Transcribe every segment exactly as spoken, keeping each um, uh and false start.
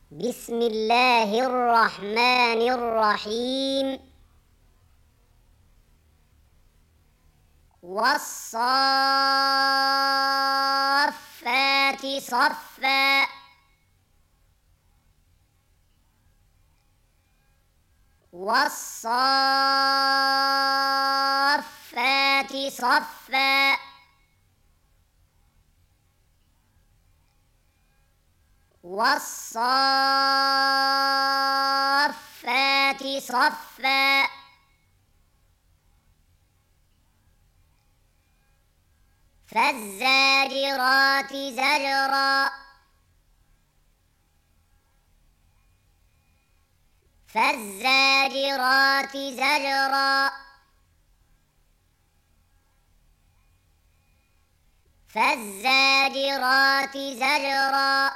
بسم الله الرحمن الرحيم. والصافات صفا والصافات صفا والصافات صفا فالزاجرات زجرا فالزاجرات زجرا فالزاجرات زجرا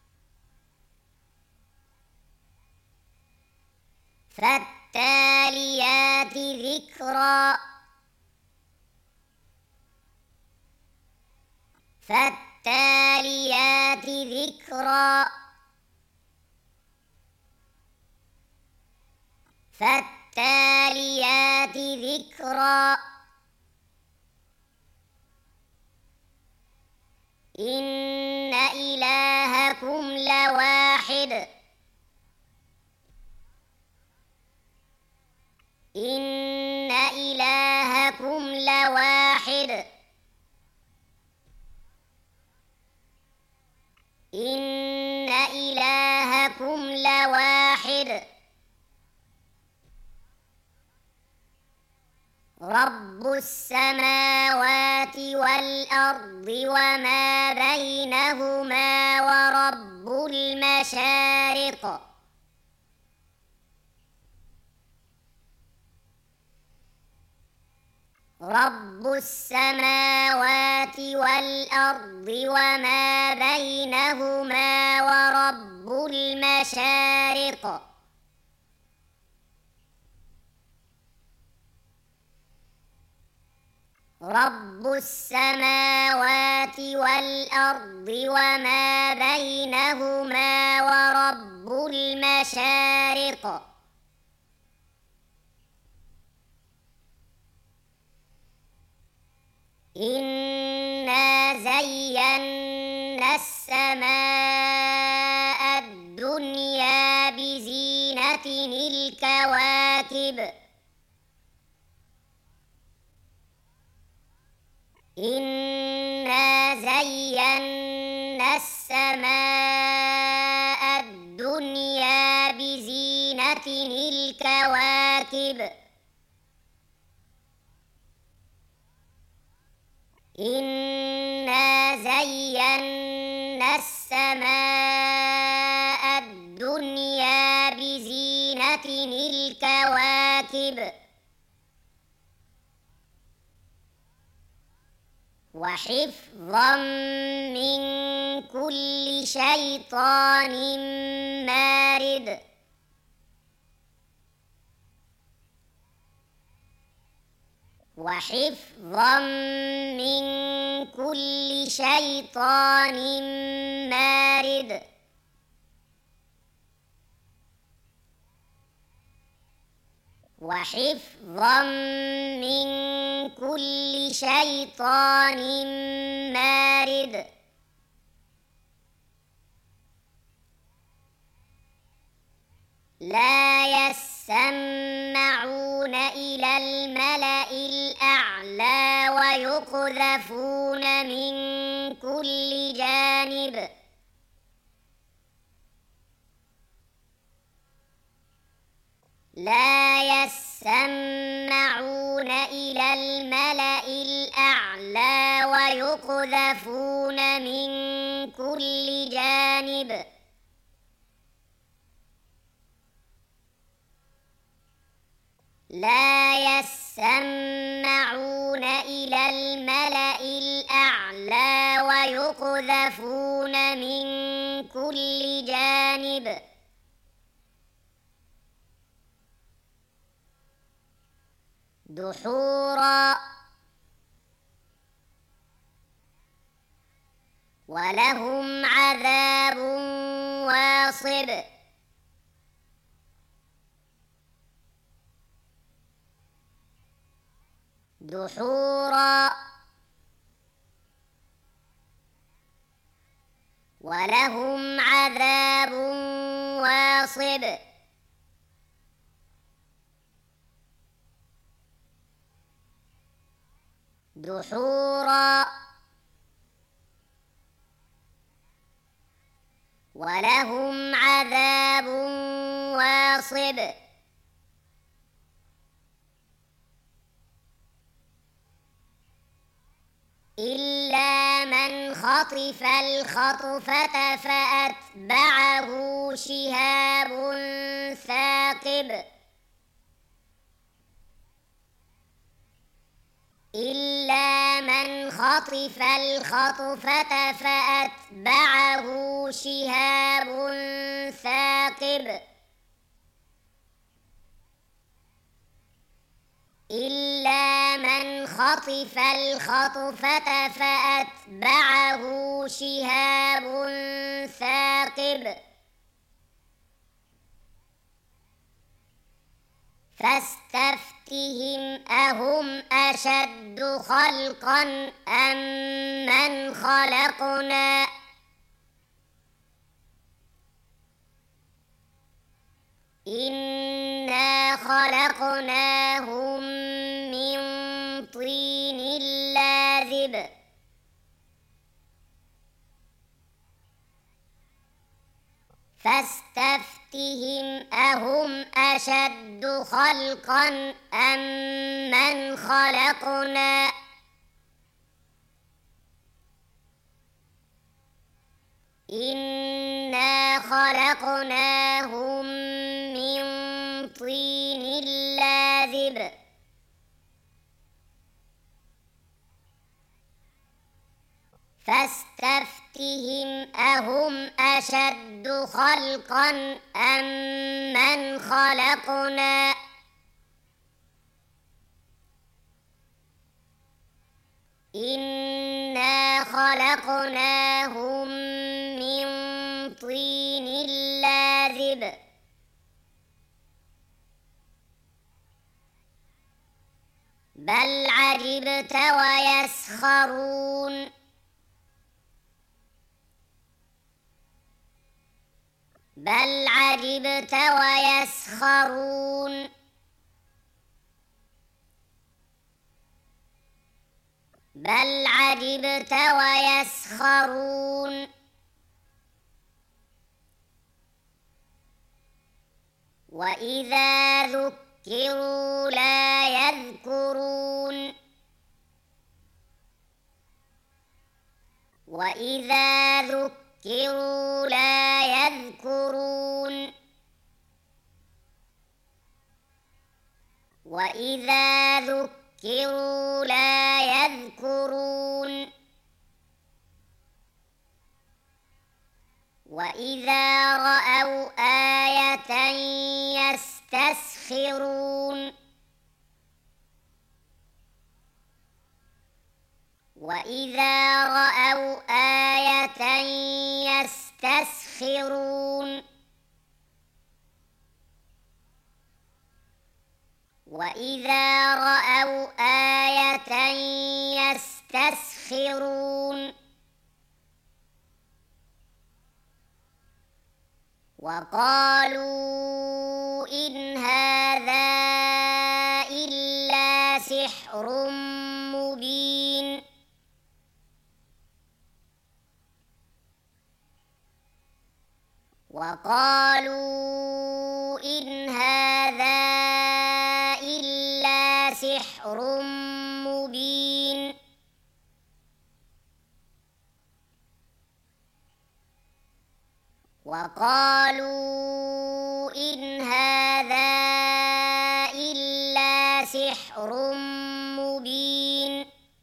فالتاليات ذكرا فالتاليات ذكرا فالتاليات ذكرا إن إلهكم لواحد إن إلهكم لواحد إن إلهكم لواحد رب السماوات والأرض وما بينهما ورب المشارق رب السماوات والأرض وما بينهما ورب المشارق رب السماوات والأرض وما بينهما ورب المشارق إنا زينا السماء الدنيا بزينة الكواكب إنا زينا السماء الدنيا بزينة الكواكب إنا زينا السماء الدنيا بزينة الكواكب وحفظا من كل شيطان مارد وحفظا من كل شيطان مارد وحفظا من كل شيطان مارد لا يسمعون إلى الملأ الأعلى ويقذفون من كل جانب لا يسمعون إلى الملأ الأعلى ويقذفون من كل جانب لا يسمعون إلى الملأ الأعلى ويقذفون من كل جانب دحورا ولهم عذاب واصب واصب دحورا ولهم عذاب واصب دحورا ولهم عذاب واصب إلا من خطف الخطفة فأتبعه شهاب ثاقب إلا من خطف الخطفة فأتبعه شهاب ثاقب إلا من خطف الخطفة فأتبعه شهاب ثاقب فاستفتهم أهم أشد خلقا أم من خلقنا إنا خلقناهم من طين لازب فاستفتهم أهم أشد خلقا أم من خلقنا إنا خلقناهم من طين لازب فاستفتهم أهم أشد خلقا أم من خلقنا إنا خلقناهم من طين لازب بل عجبت ويسخرون بل عجبت ويسخرون بل عجبت ويسخرون وإذا ذكروا لا يذكرون وإذا ذكروا لا يذكرون وإذا ذكروا لا يذكرون وإذا رأوا آية يستسخرون وإذا رأوا آية يستسخرون وإذا رأوا آية يستسخرون وقالوا إن هذا إلا سحر مبين وقالوا إن هذا إلا سحر مبين وقالوا إن هذا إلا سحر مبين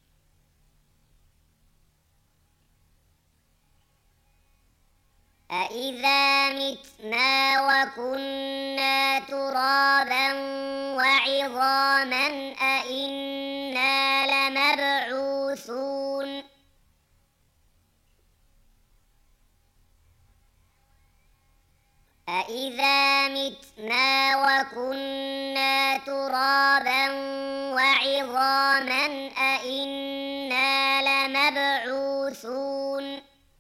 أإذا متنا وكنا ترابا وعظاما أإنا لمبعوثون أإذا متنا وكنا ترابا وعظاما أإنا لمبعوثون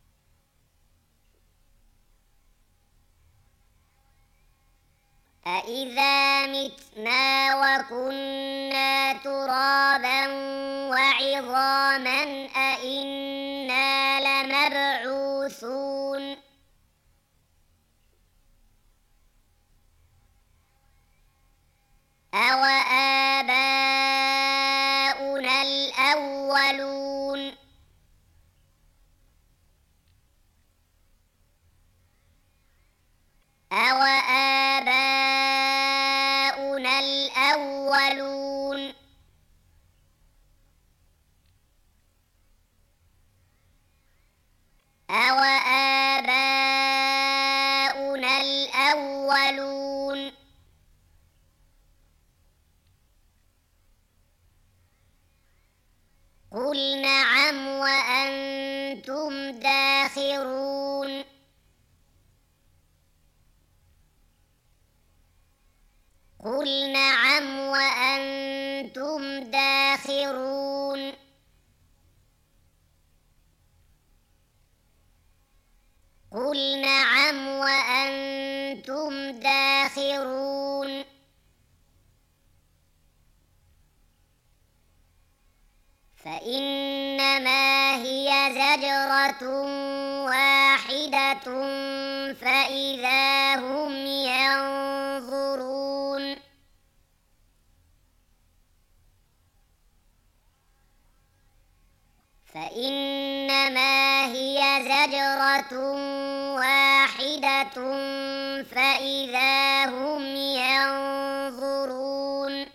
أإذا متنا وكنا ترابا وعظاما أإنا لمبعوثون أوآباؤنا الأولون أوآباؤنا الأولون أوآباؤنا الأولون قل نعم وأنتم داخرون قل نعم وأنتم داخرون قل نعم وأنتم داخرون فإنما هي زجرة واحدة فإذا هم ينظرون فإنما هي زجرة واحدة فإذا هم ينظرون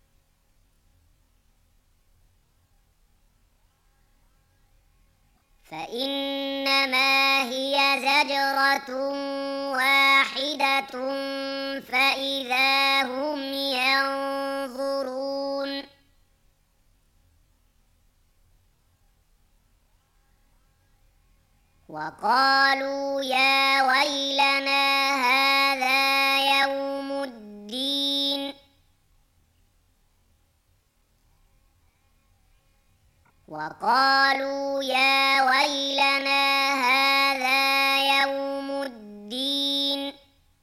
فإنما هي زجرة واحدة فإذا هم ينظرون وقالوا يا ويلنا هذا يوم الدين وقالوا يا ويلنا هذا يوم الدين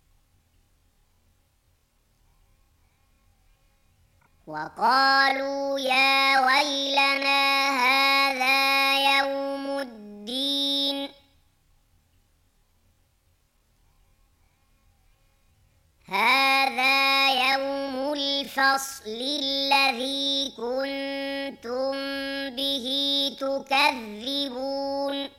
وقالوا يا ويلنا هذا يوم الدين هذا يوم الفصل الذي كنتم به تكذبون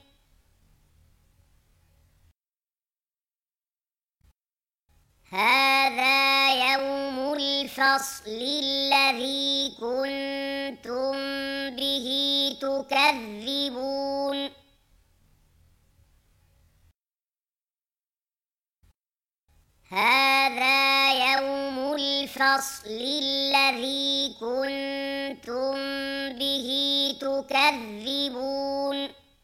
هذا يوم الفصل الذي كنتم به تكذبون هذا يوم الفصل الذي كنتم به تكذبون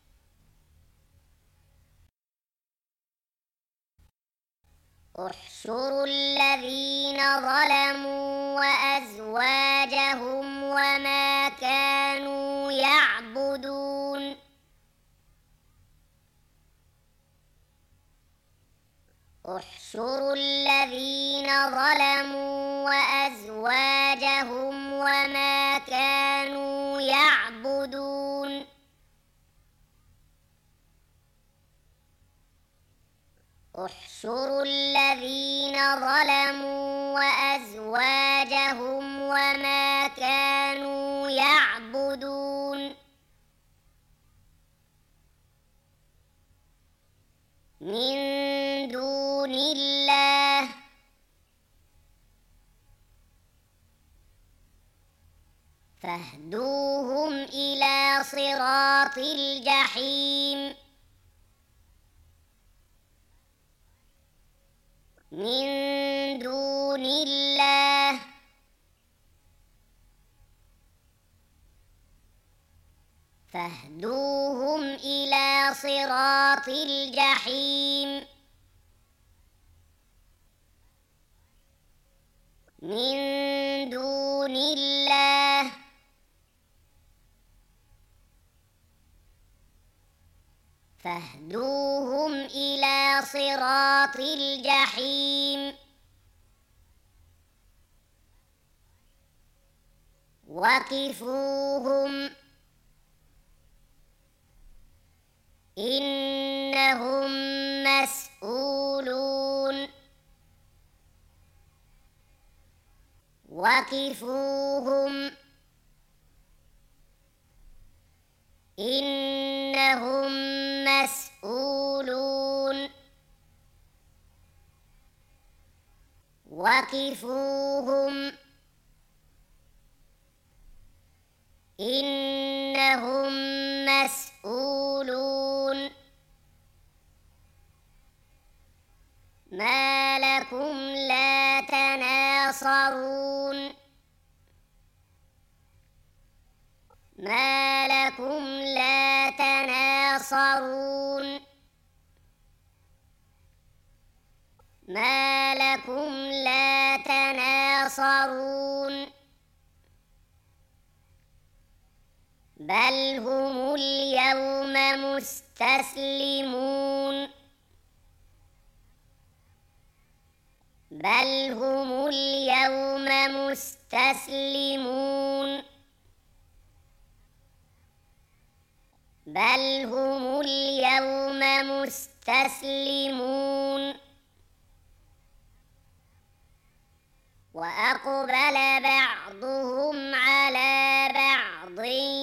احشروا الذين ظلموا وأزواجهم وما كانوا يعبدون احشروا الذين ظلموا وأزواجهم وما كانوا يعبدون احشروا الذين ظلموا وأزواجهم وما كانوا يعبدون من دون الله فاهدوهم إلى صراط الجحيم من دون الله فاهدوهم إلى صراط الجحيم من دون الله فاهدوهم إلى صراط الجحيم وقفوهم إنهم مسؤولون وقفوهم إنهم مسؤولون وقفوهم إنهم مسؤولون ما لكم لا تناصرون ما لكم لا تناصرون ما لكم لا تناصرون بل هم اليوم مستسلمون بل هم اليوم مستسلمون بل هم اليوم مستسلمون وأقبل بعضهم على بعض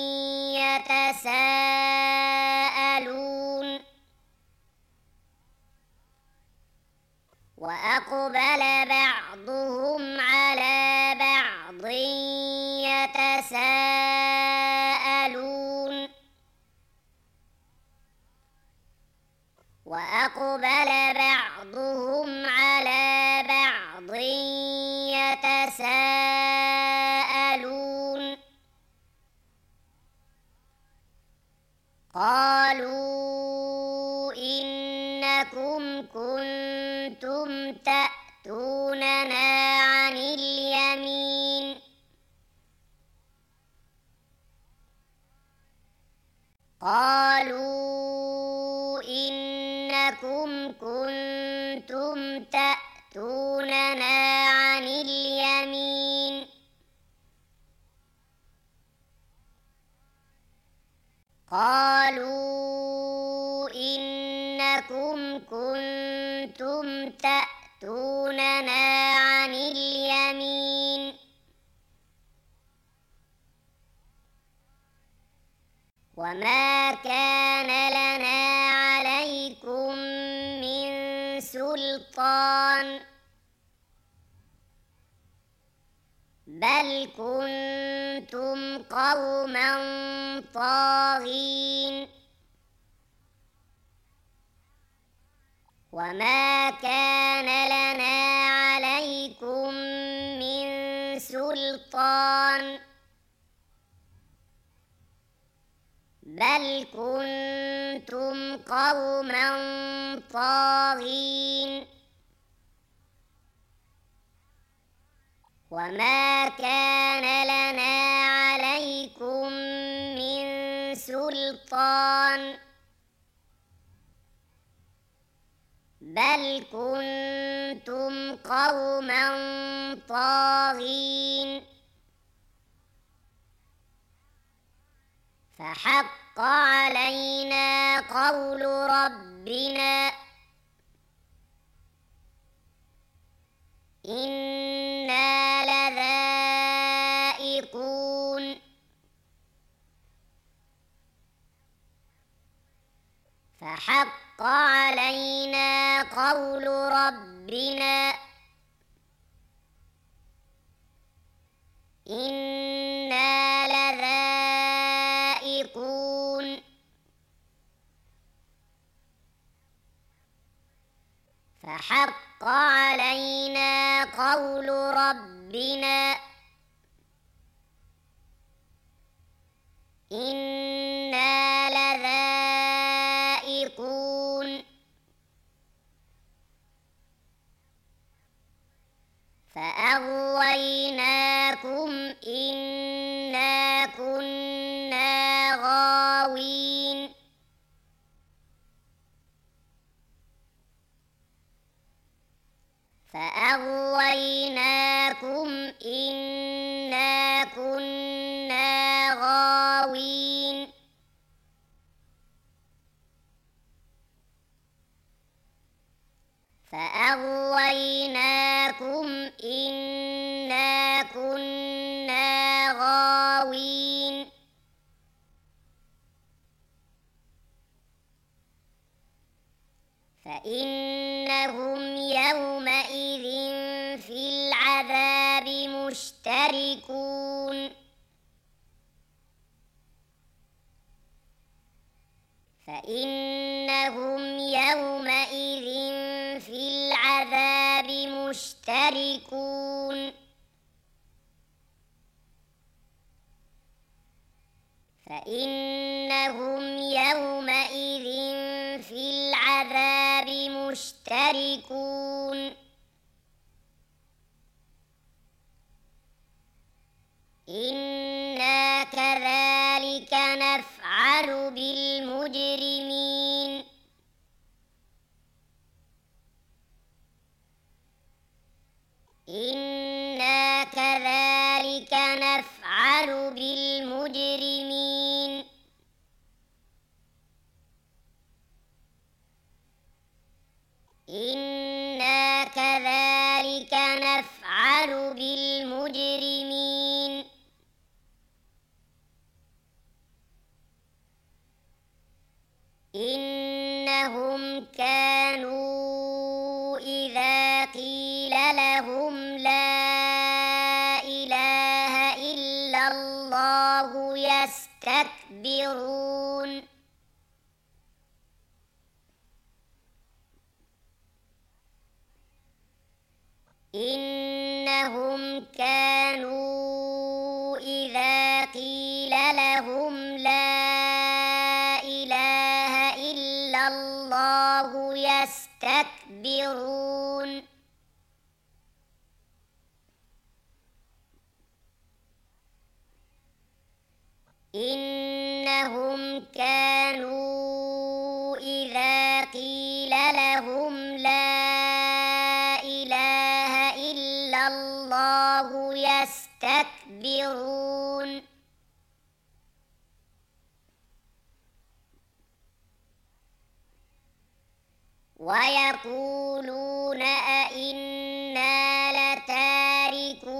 يتساءلون وأقبل بعضهم على بعض يتساءلون وأقبل بعضهم على بعض يتساءلون قالوا إنكم كنتم تأتوننا عن اليمين قالوا إنكم كنتم تأتوننا عن اليمين قالوا إنكم كنتم تأتوننا عن اليمين وما كان لنا عليكم من سلطان بل كنتم قوما طاغين وما كان لنا عليكم من سلطان بل كنتم قوما طاغين وما كان لنا عليكم من سلطان بل كنتم قوما طاغين فحق علينا قول ربنا إنا لذائقون فحق علينا قول ربنا إنا لذائقون فحق علينا قول ربنا إنا لذائقون فأغويناكم فأغويناكم إنا كنا غاوين فأغويناكم إنا كنا غاوين فإنهم يومئذ في العذاب مشتركون فإنهم يومئذ في العذاب مشتركون فإنهم يومئذ في العذاب مشتركون إنا كذلك نفعل بالمجرمين إنا كذلك نفعل بالمجرمين إنا كذلك نفعل بالمجرمين إنهم كانوا إذا قيل لهم لا إله إلا الله يستكبرون إنهم كانوا إذا قيل لهم لا إله إلا الله يستكبرون إنهم كانوا إذا قيل لهم لا إله إلا الله يستكبرون ويقولون أئنا لتاركو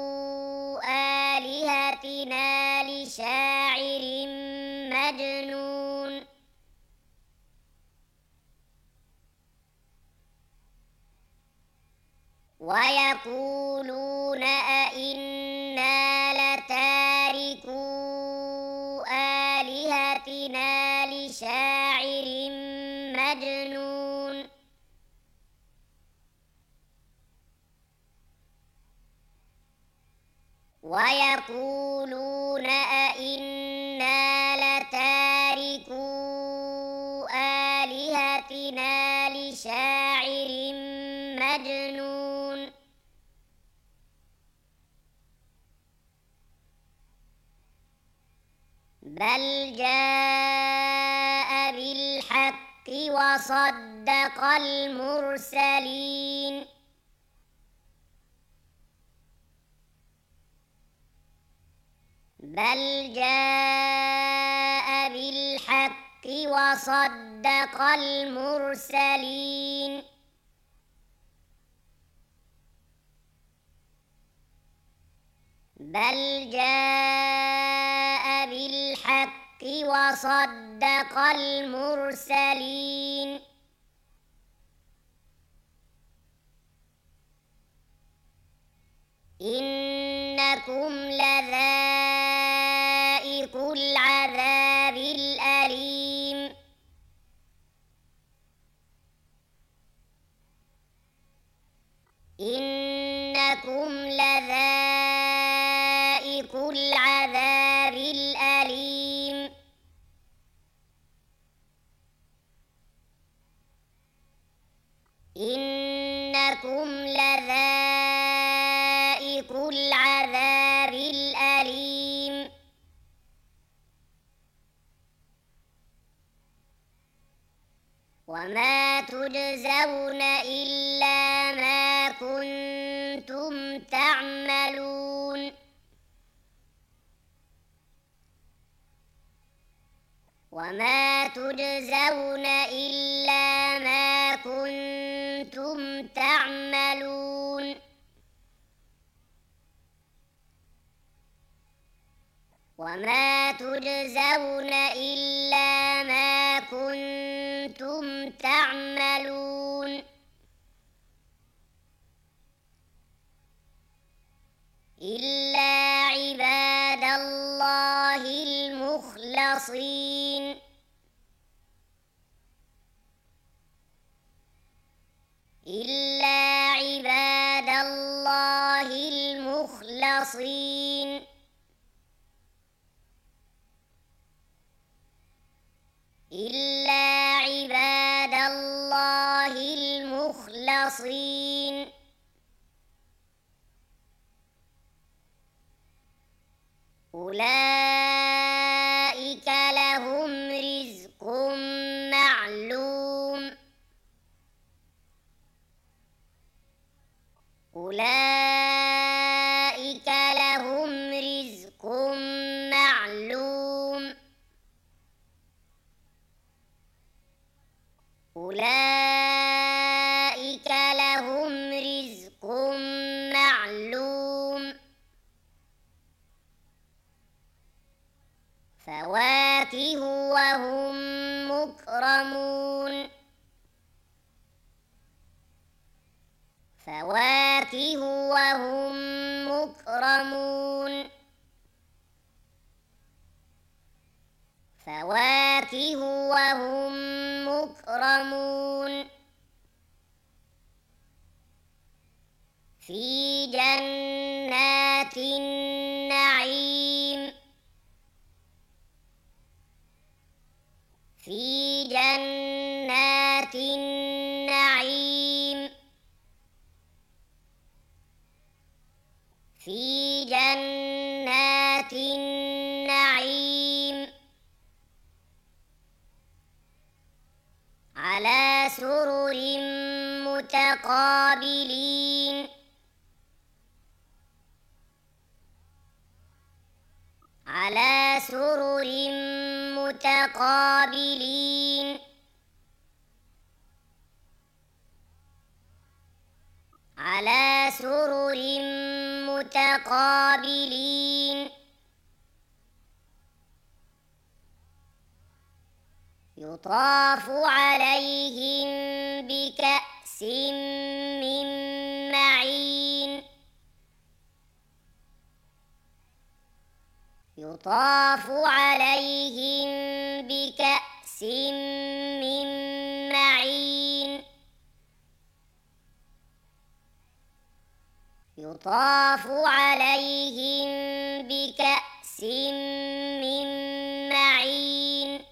آلهتنا لشاعر مجنون ويقولون أئنا لتاركو آلهتنا لشاعر مجنون ويقولون أئنا لتاركو آلهتنا لشاعر مجنون بل جاء بالحق وصدق المرسلين بل جاء بالحق وصدق المرسلين بل جاء بالحق وصدق المرسلين إنكم لذائقو العذاب الأليم إنكم لذائقو العذاب الأليم إنكم لذائقو العذاب الأليم وما تجزون إلا ما كنتم وما تجزون إلا ما كنتم تعملون وما تجزون إلا ما كنتم تعملون إلا عباد الله المخلصين إلا عباد الله المخلصين إلا عباد الله المخلصين أولئك لهم رزق معلوم أولئك لهم رزق معلوم أولئك لهم رزق معلوم فواكه وهم مكرمون فواكه وهم مكرمون فواكه وهم مكرمون في جنات النعيم في جنات النعيم في جنات النعيم على سرر متقابلين على سرر متقابلين على سرر متقابلين يطاف عليهم بكأس من معين يطاف عليهم بكأس من معين يطاف عليهم بكأس من معين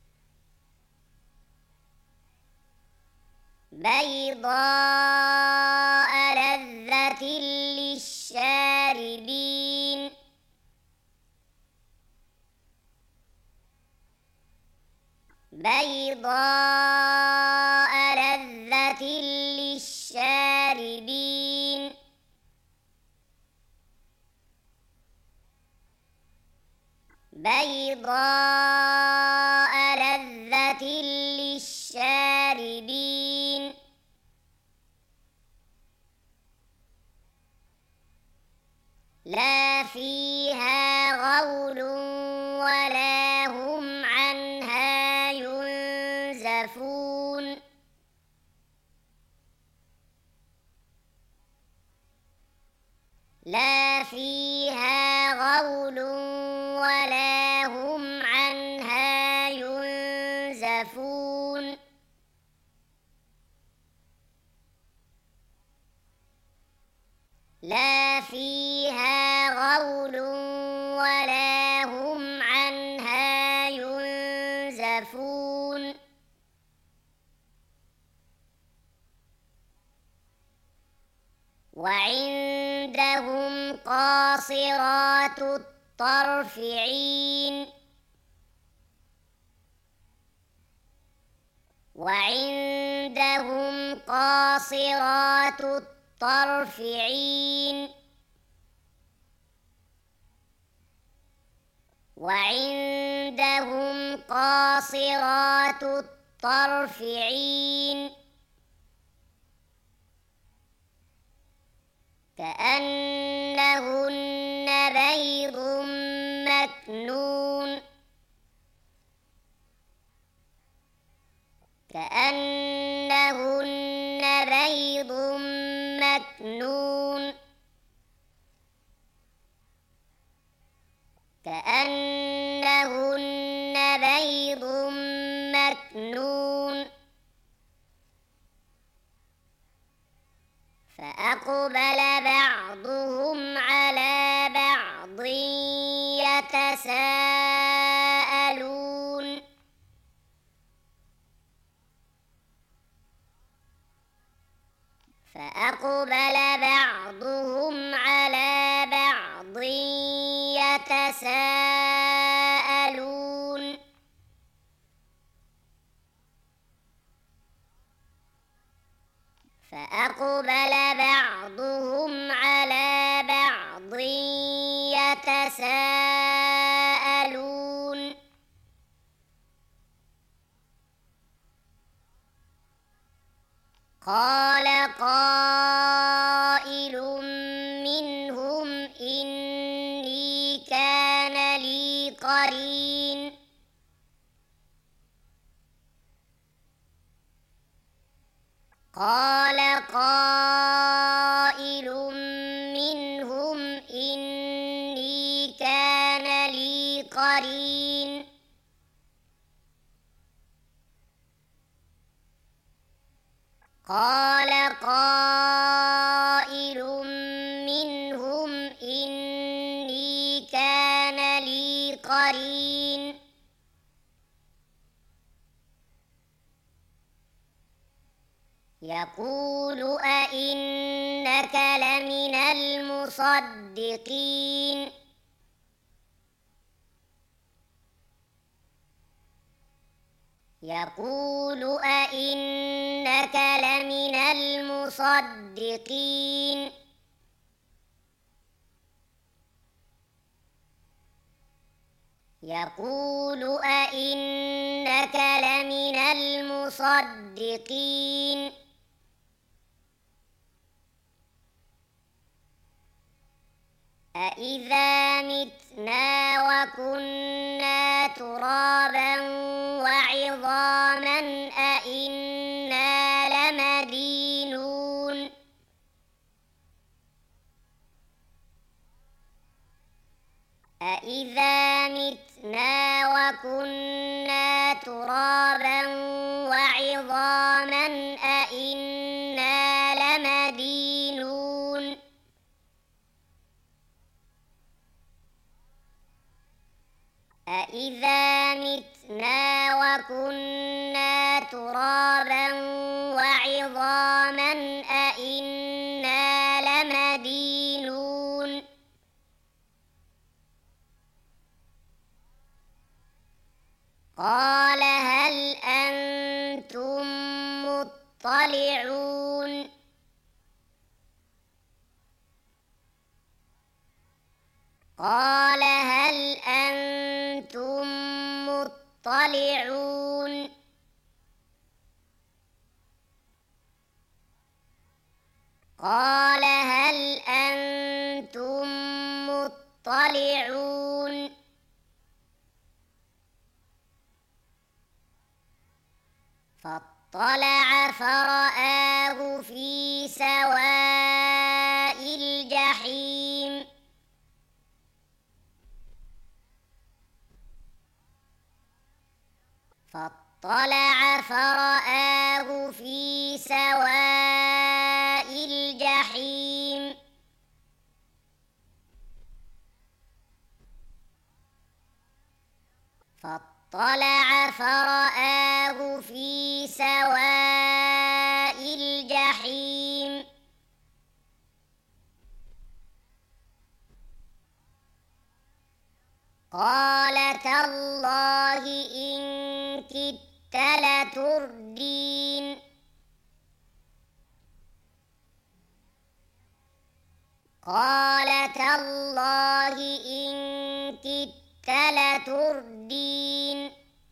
بيضاء لذة للشاربين بيضاء لذة للشاربين بيضاء لذة للشاربين لا فيها غول ولا هم عنها ينزفون لا فيها غول ولا هم عنها ينزفون لا فيها غول ولا هم عنها ينزفون وعندهم قاصرات الطرف عين وعندهم قاصرات الطرف عين وعندهم قاصرات الطرف عين كأنهن بيض مكنون كأنهن بيض مكنون كأنهن بيض مكنون فأقبل بعضهم على بعض يتساءلون فأقبل بعضهم على بعض يتساءلون فأقبل بعضهم على بعض يتساءلون قال قائل منهم إني كان لي قرين قال قائل منهم إني كان لي قرين قال قائل منهم إني كان لي قرين يقول أئنك لمن المصدقين يقول أئنك لمن المصدقين يقول أئنك لمن المصدقين أإذا متنا وكنا ترابا وعظاما أإنا لمدينون أإذا متنا وكنا ترابا وعظاما أإنا لمدينون أإذا متنا وكنا ترابا وعظاما أإنا لمدينون قال هل أنتم مطلعون قال هل أنتم مطلعون قال هل أنتم مطلعون فاطلع فرآه في سواء الجحيم فاطلع فرآه في سواء الجحيم فاطلع فرآه في سواء الجحيم قال تالله إن كدت لتردين قال تالله إن كدت لتردين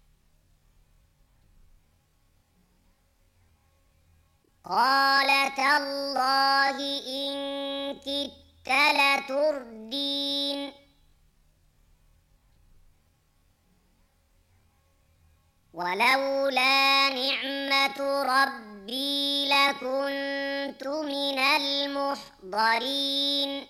قال تالله إن كدت لتردين ولولا نعمة ربي لكنت من المحضرين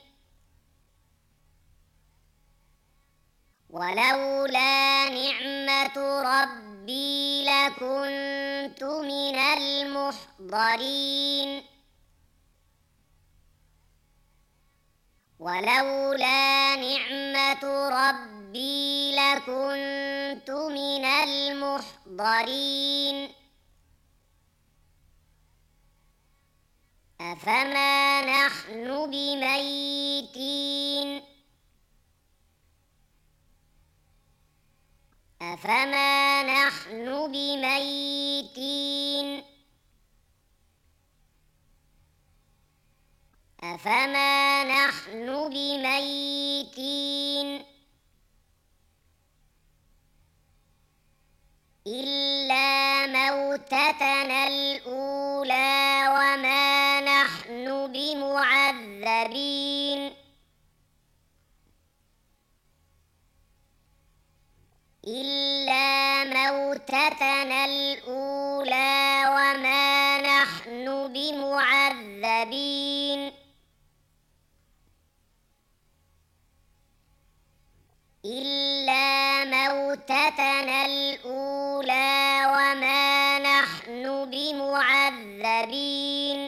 ولولا نعمة ربي لكنت من المحضرين ولولا نعمة ربي لكنت من المحضرين أفما نحن بميتين أفما نحن بميتين أفما نحن بميتين إلا موتتنا الأولى وما نحن بمعذبين إلا موتتنا الأولى وما نحن بمعذبين إلا موتتنا الأولى وما نحن بمعذبين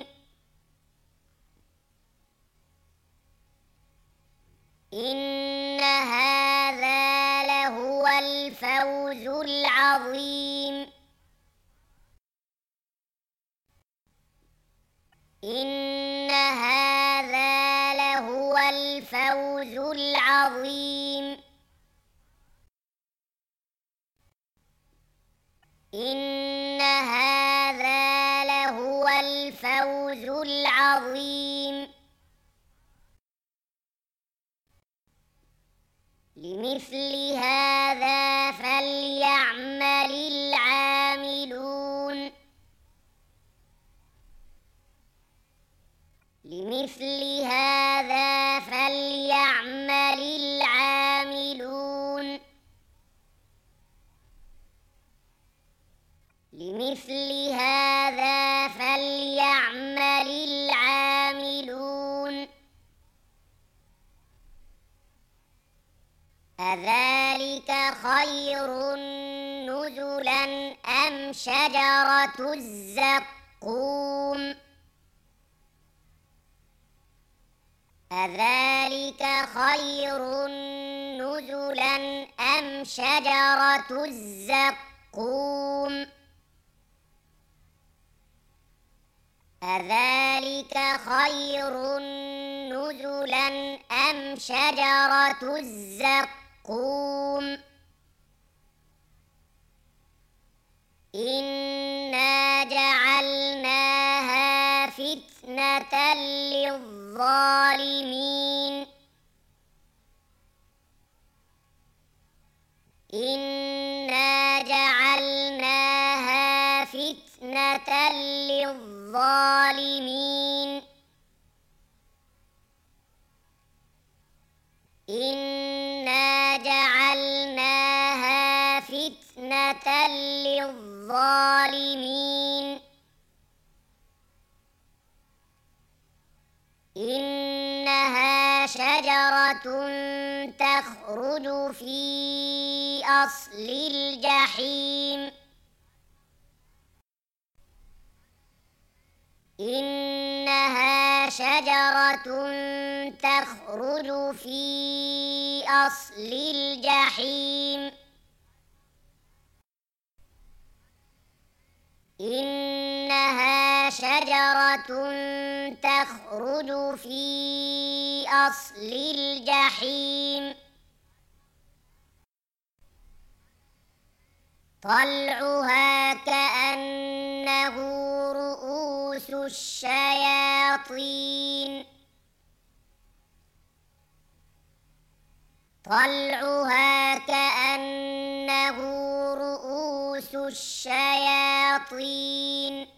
إن هذا لهو الفوز العظيم إن هذا لهو الفوز العظيم إن هذا لهو الفوز العظيم لمثل هذا فليعمل العاملون لمثل هذا فليعمل العاملون لمثل هذا فليعمل العاملون أذلك خير نزلا أم شجرة الزقوم أذلك خير نزلا أم شجرة الزقوم أذلك خير نزلا أم شجرة الزقوم إنا جعلناها فتنة للظالمين إنا جعلناها فتنة للظالمين إنا جعلناها فتنة للظالمين إنها شجرة تخرج في أصل الجحيم إنها شجرة تخرج في أصل الجحيم إنها شجرة تخرج في أصل الجحيم طلعها كأنه رؤوس الشياطين طلعها الشياطين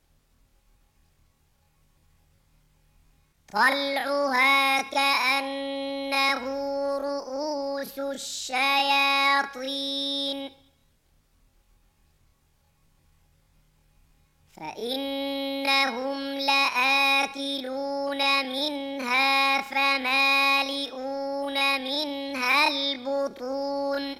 طلعها كأنه رؤوس الشياطين فإنهم لآكلون منها فمالئون منها البطون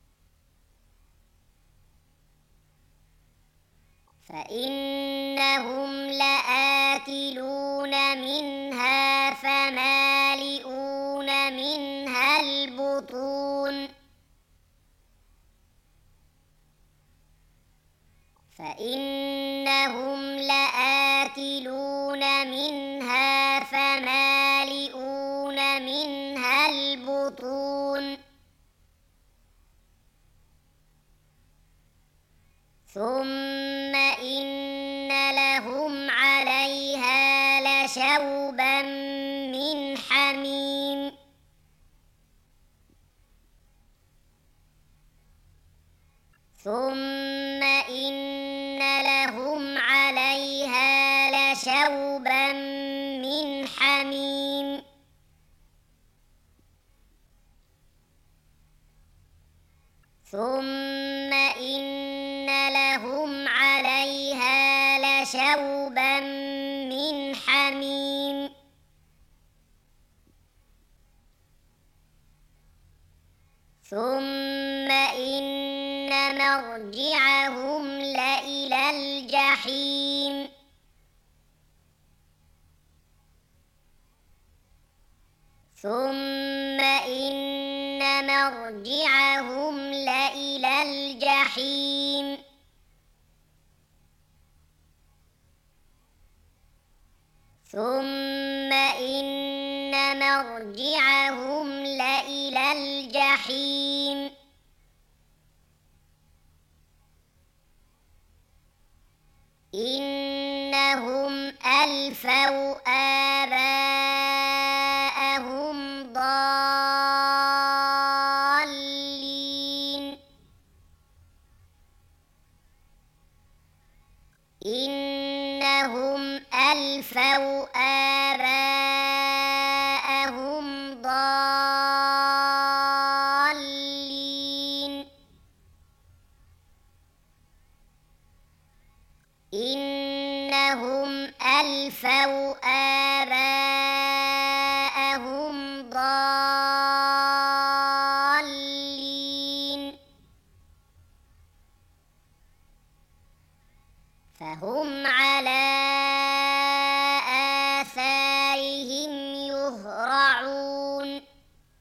فإنهم لآكلون منها فمالئون منها البطون فإنهم لآكلون منها فمالئون منها البطون ثم إن لهم عليها لشوبا من حميم ثم إن لهم عليها لشوبا من حميم ثم إن لهم عليها لشوبا من حميم ثم إن مرجعهم لإلى الجحيم ثم إن مرجعهم لإلى الجحيم ثم إن مرجعهم لإلى الجحيم إنهم ألفوا آباءهم ضالين إنهم ألفوا آباءهم ضالين إنهم ألفوا آباءهم ضالين فهم على آثارهم يهرعون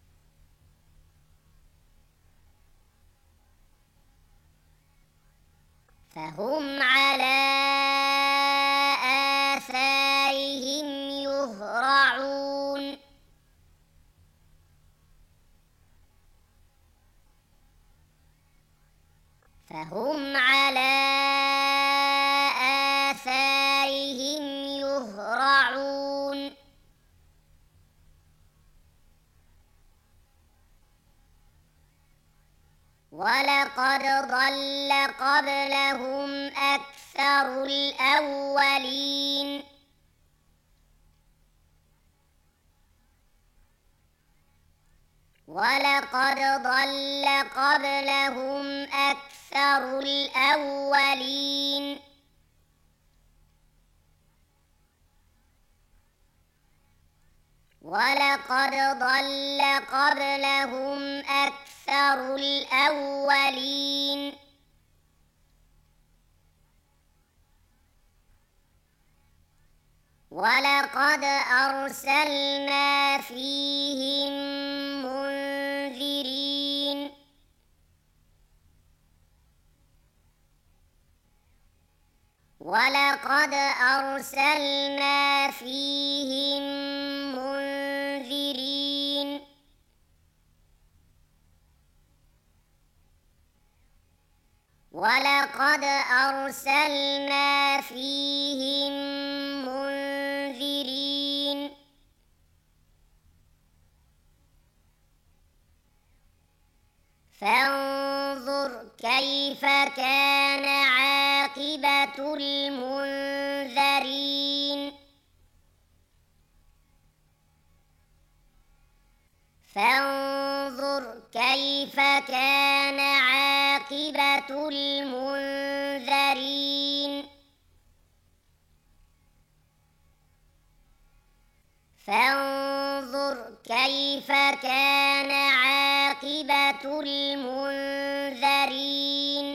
فهم على آثارهم يهرعون فهم على آثارهم يهرعون ولقد ضل قبلهم أكثر الأولين ولقد ضل قبلهم أكثر الأولين ولقد ضل قبلهم أكثر الأولين ولقد أرسلنا فيهم منذرين ولقد أرسلنا فيهم منذرين ولقد أرسلنا فيهم منذرين فانظر كيف كان المنذرين فانظر كيف كان عاقبة المنذرين فانظر كيف كان عاقبة المنذرين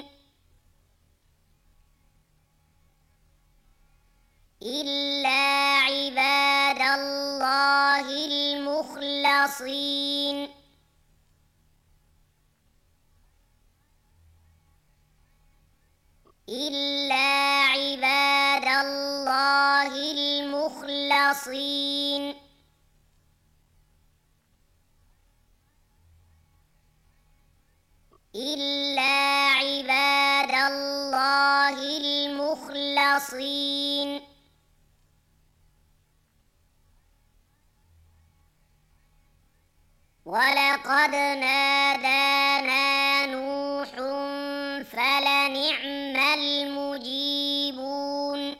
إلا عباد الله المخلصين إلا عباد الله المخلصين إلا عباد الله المخلصين ولقد نادانا نوح فلنعم المجيبون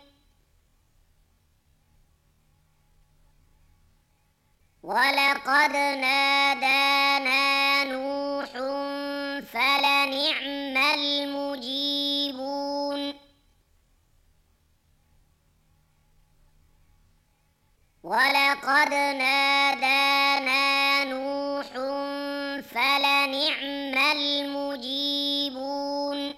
ولقد نادانا نوح فلنعم المجيبون ولقد نادانا نوح فلنعم المجيبون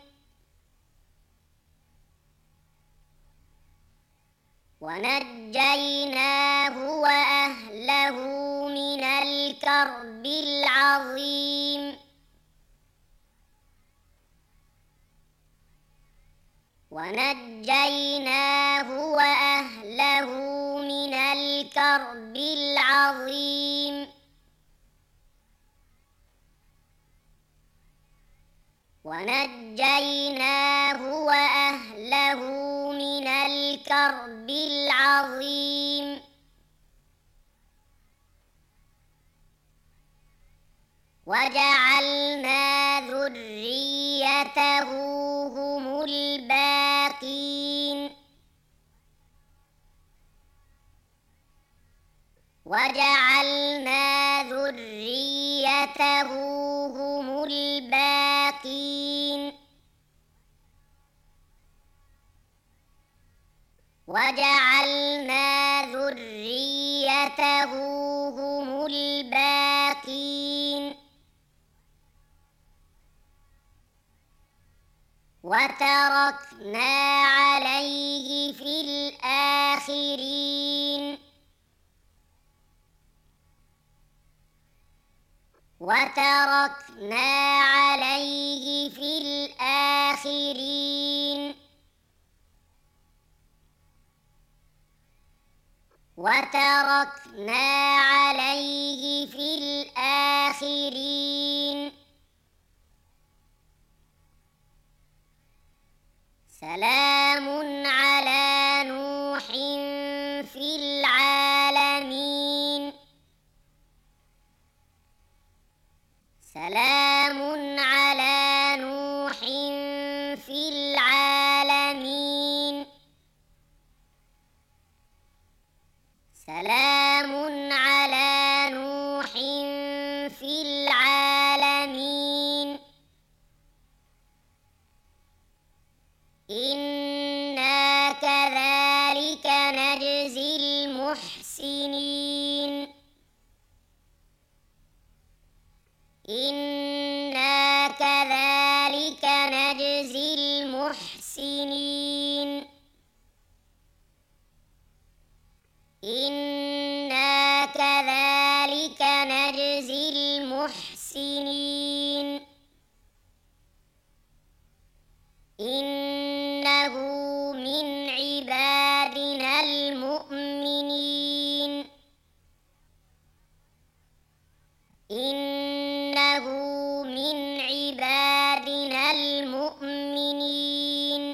ونجيناه وأهله من الكرب العظيم ونجيناه وأهله من الكرب العظيم ونجيناه وأهله من الكرب العظيم وجعلنا ذريته هم الباقين وجعلنا ذريته هم الباقين وجعلنا ذريته هم الباقين وتركنا عليه في الآخرين وتركنا عليه في الآخرين وتركنا عليه في الآخرين سلام على نوح في العالمين سلام على نوح في العالمين سلام على نوح في العالمين إنا كذلك نجزي المحسنين إنا كذلك نجزي المحسنين إنا كذلك نجزي المحسنين إنه من عبادنا المؤمنين إنه من عبادنا المؤمنين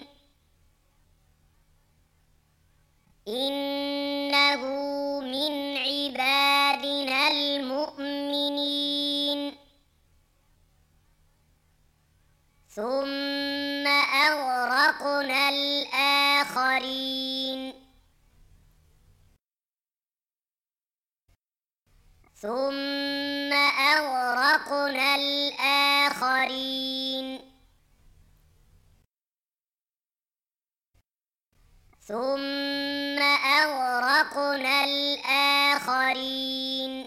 إنه من عبادنا المؤمنين ثم أغرقنا الآخرين ثم أغرقنا الآخرين ثم أغرقنا الآخرين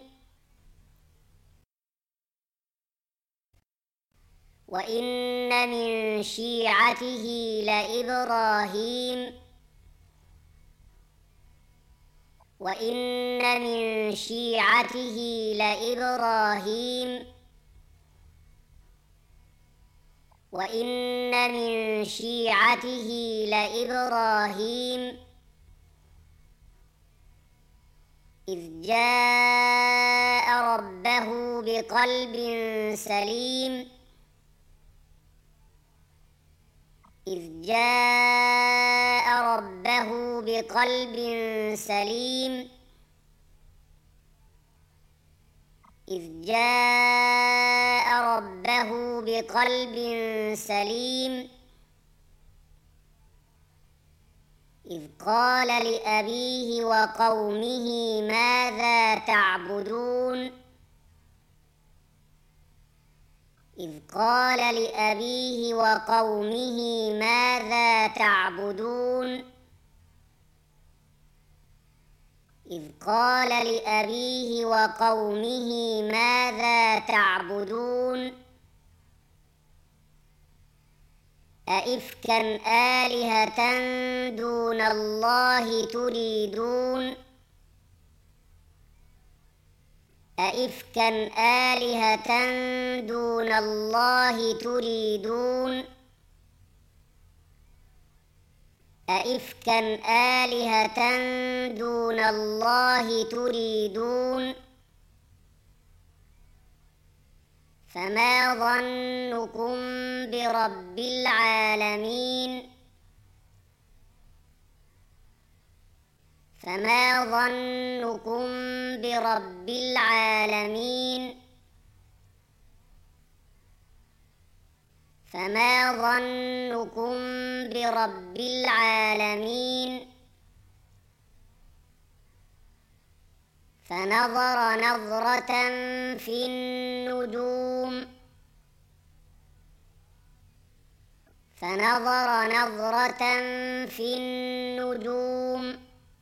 وإن من شيعته لإبراهيم وإن من شيعته لإبراهيم وإن من شيعته لإبراهيم إذ جاء ربه بقلب سليم إذ جاء ربه بقلب سليم إذ جاء ربه بقلب سليم إذ قال لأبيه وقومه ماذا تعبدون إذ قال لأبيه وقومه ماذا تعبدون إذ قال لأبيه وقومه ماذا تعبدون أئفكا آلهة دون الله تريدون أئفكا آلهة دون الله تريدون أئفكا آلهة دون الله تريدون فما ظنكم برب العالمين فما ظنكم برب العالمين فما ظنكم برب العالمين فنظر نظرة في النجوم فنظر نظرة في النجوم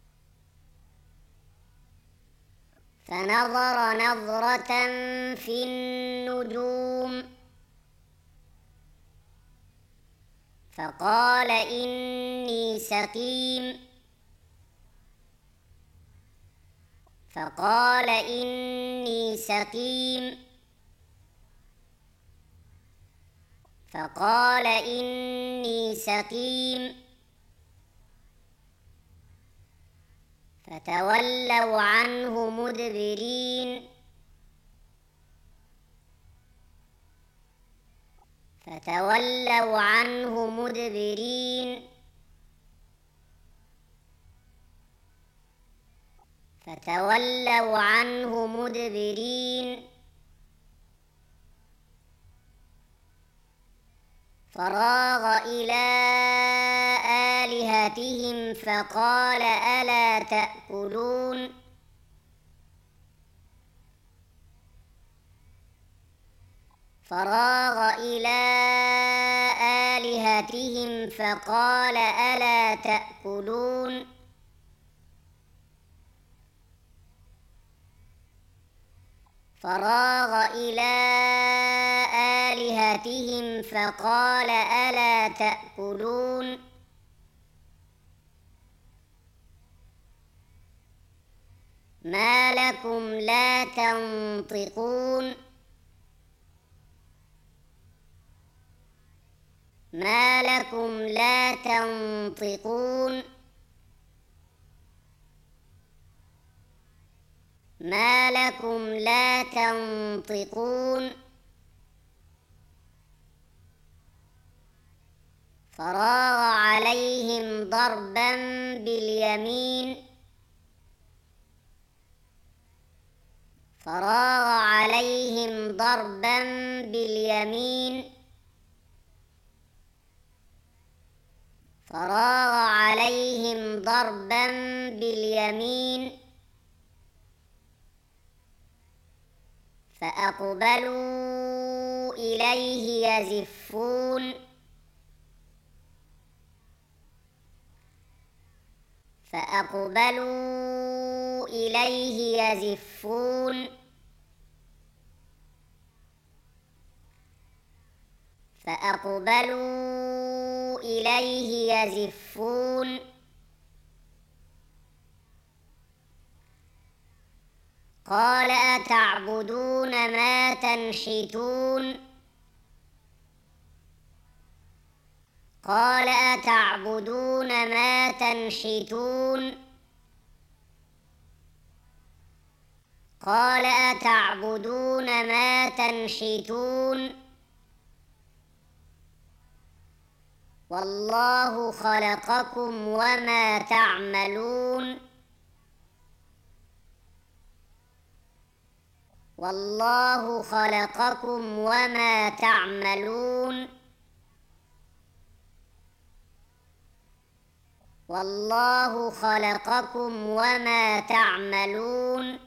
فنظر نظرة في النجوم فقال إني سقيم فقال إني سقيم فقال إني سقيم فتولوا عنه مدبرين فتولوا عنه مدبرين فتولوا عنه مدبرين فراغ إلى آلهتهم فقال ألا تأكلون فراغ إلى آلهتهم فقال ألا تأكلون فراغ إلى آلهتهم فقال ألا تأكلون ما لكم لا تنطقون ما لكم لا تنطقون ما لكم لا تنطقون فراغ عليهم ضربا باليمين فراغ عليهم ضربا باليمين فراغ عليهم ضربا باليمين فأقبلوا إليه يزفون فأقبلوا إليه يزفون فأقبلوا إليه يزفون قال أتعبدون ما تنحتون قال أتعبدون ما تنحتون قال أتعبدون ما تنحتون والله خلقكم وما تعملون والله خلقكم وما تعملون والله خلقكم وما تعملون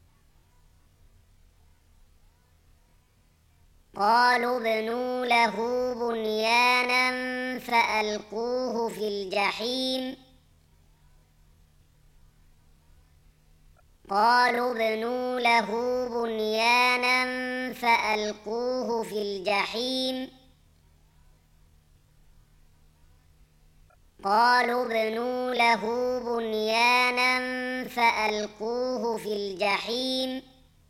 قالوا ابنوا له بنيانا فألقوه في الجحيم قالوا ابنوا له بنيانا فألقوه في الجحيم قالوا ابنوا له بنيانا فألقوه في الجحيم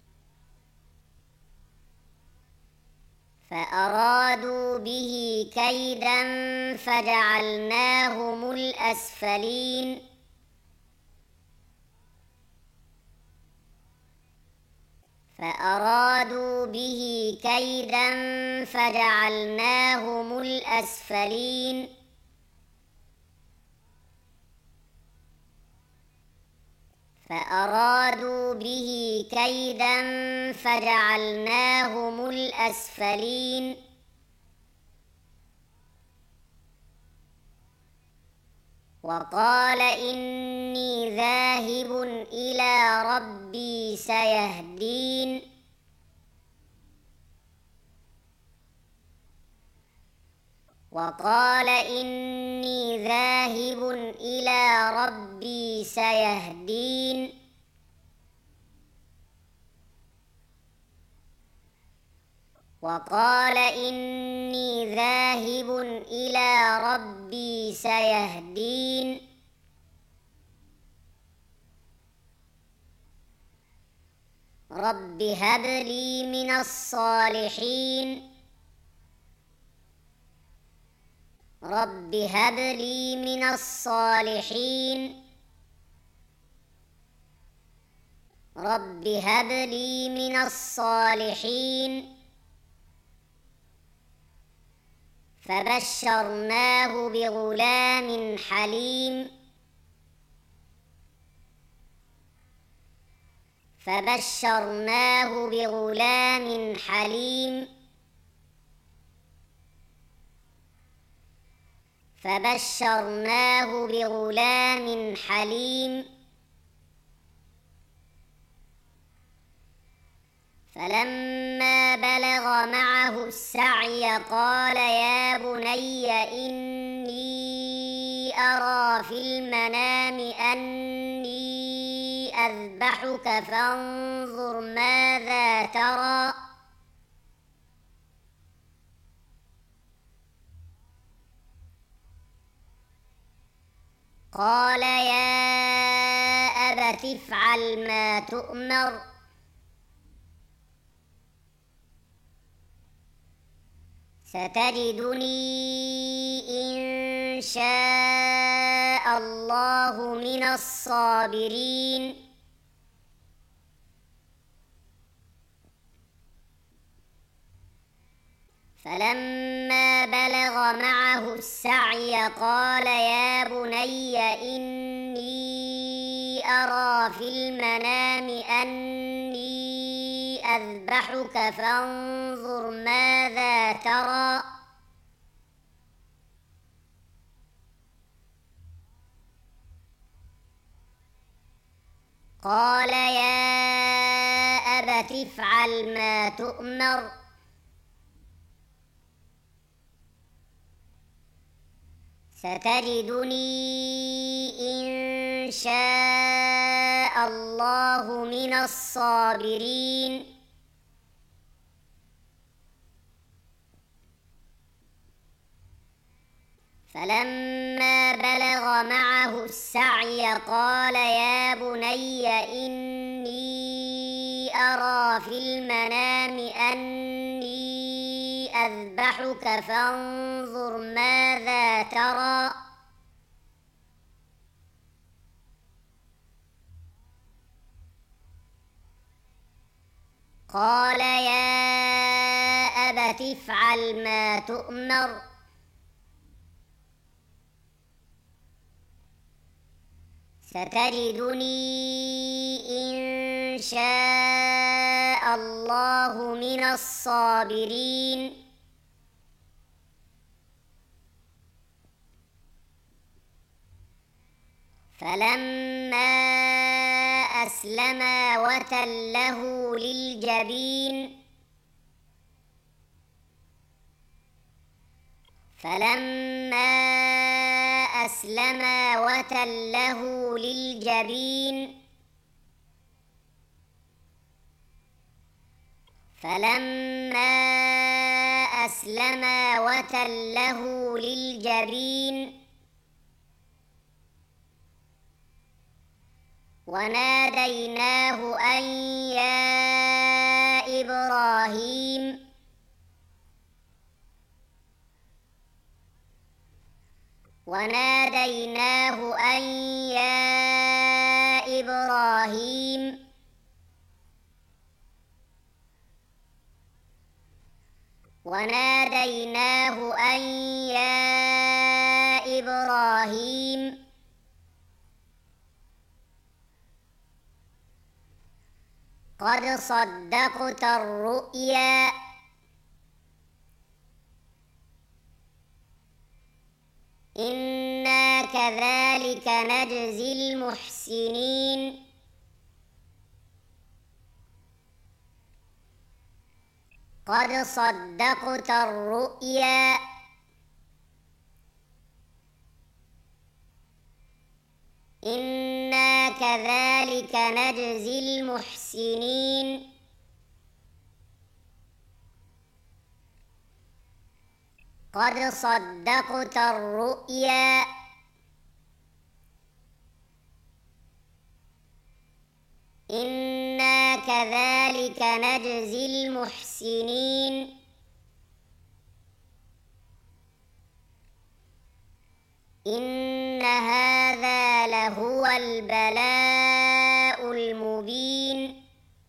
فأرادوا به كيدا فجعلناهم الأسفلين فأرادوا به كيدا فجعلناهم الأسفلين فأرادوا به كيدا فجعلناهم الأسفلين وقال إني ذاهب إلى ربي سيهدين وقال إني ذاهب إلى ربي سيهدين وقال إني ذاهب إلى ربي سيهدين رب هب لي من الصالحين رب هب لي من الصالحين رب هب لي من الصالحين فبشرناه بغلام حليم فبشرناه بغلام حليم فبشرناه بغلام حليم فلما بلغ معه السعي قال يا بني إني أرى في المنام أني أذبحك فانظر ماذا ترى قال يا أبت افعل ما تؤمر ستجدني إن شاء الله من الصابرين فلما بلغ معه السعي قال يا بني إني أرى في المنام أني أذبحك فانظر ماذا ترى قال يا أبت أبت افعل ما تؤمر ستجدني إن شاء الله من الصابرين فلما بلغ معه السعي قال يا بني إني أرى في المنام أني أذبحك فانظر ماذا ترى قال يا أبت افعل ما تؤمر ستجدني إن شاء الله من الصابرين فلما أسلما وتله للجبين فلما أسلما وتله للجبين فلما أسلما وتله للجبين وناديناه أن يا إبراهيم وناديناه أن يا إبراهيم وناديناه أن يا إبراهيم قد صدقت الرؤيا إنا كذلك نجزي المحسنين قد صدقت الرؤيا إنا كذلك نجزي المحسنين قد صدقت الرؤيا إنا كذلك نجزي المحسنين إن هذا لهو البلاء المبين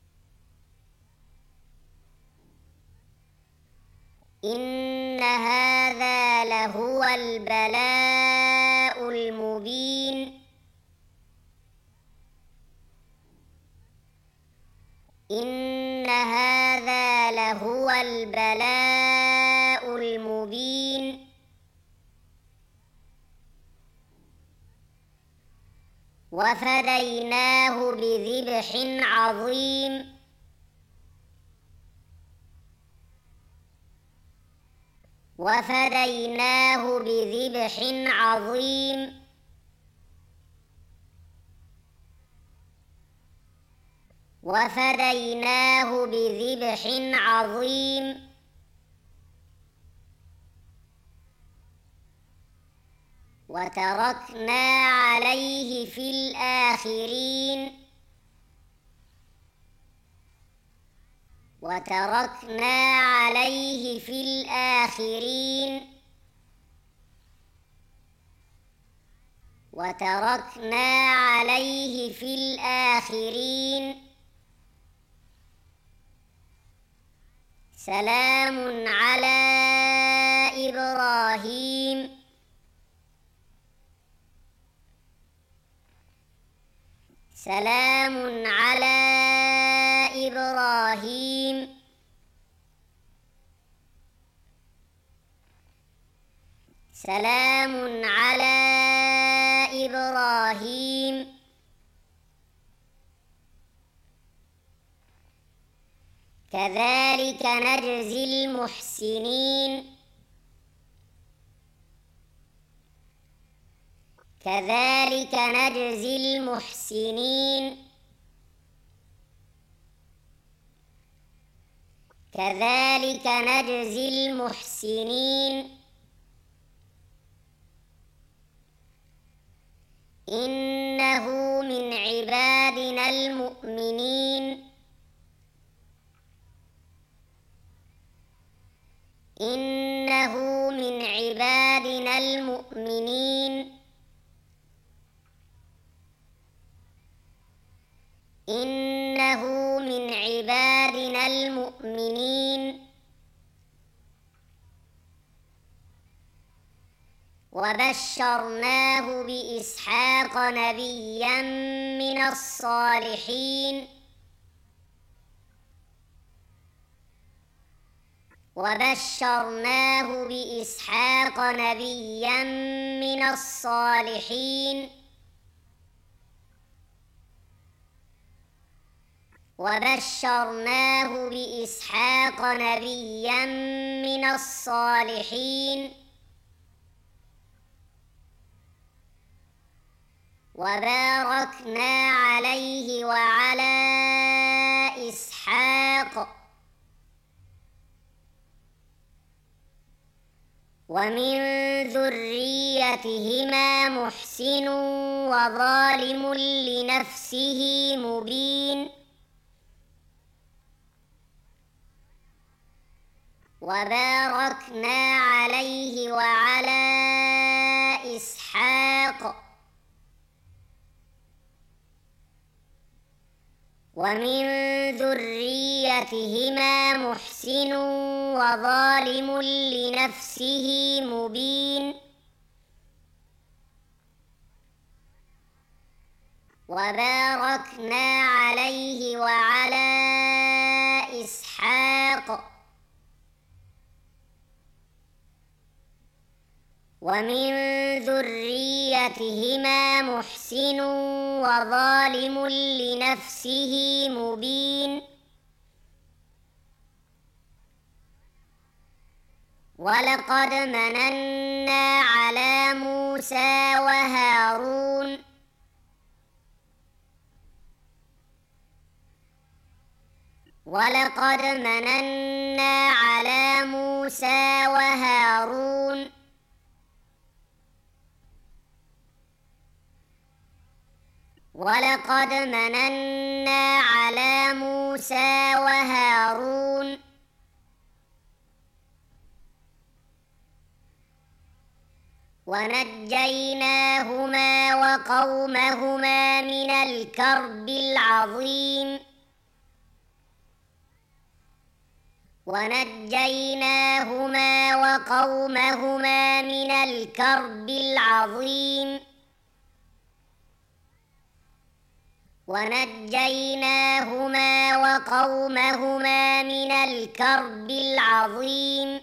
إن هذا لهو البلاء المبين إن هذا لهو البلاء المبين وفديناه بذبح عظيم وفديناه بذبح عظيم وفديناه بذبح عظيم وتركنا عليه في الآخرين وتركنا عليه في الآخرين وتركنا عليه في الآخرين سلام على إبراهيم سلام على إبراهيم سلام على إبراهيم كذلك نجزي المحسنين كذلك نجزي المحسنين كذلك نجزي المحسنين إنه من عبادنا المؤمنين إنه من عبادنا المؤمنين إنه من عبادنا المؤمنين وبشرناه بإسحاق نبيا من الصالحين وبشرناه بإسحاق نبيا من الصالحين وبشرناه بإسحاق نبيا من الصالحين وباركنا عليه وعلى إسحاق ومن ذريتهما محسن وظالم لنفسه مبين وباركنا عليه وعلى إسحاق ومن ذريتهما محسن وظالم لنفسه مبين وباركنا عليه وعلى إسحاق ومن ذريتهما محسن وظالم لنفسه مبين ولقد مننا على موسى وهارون ولقد مننا على موسى وهارون ولقد مننا على موسى وهارون ونجيناهما وقومهما من الكرب العظيم ونجيناهما وقومهما من الكرب العظيم ونجيناهما وقومهما من الكرب العظيم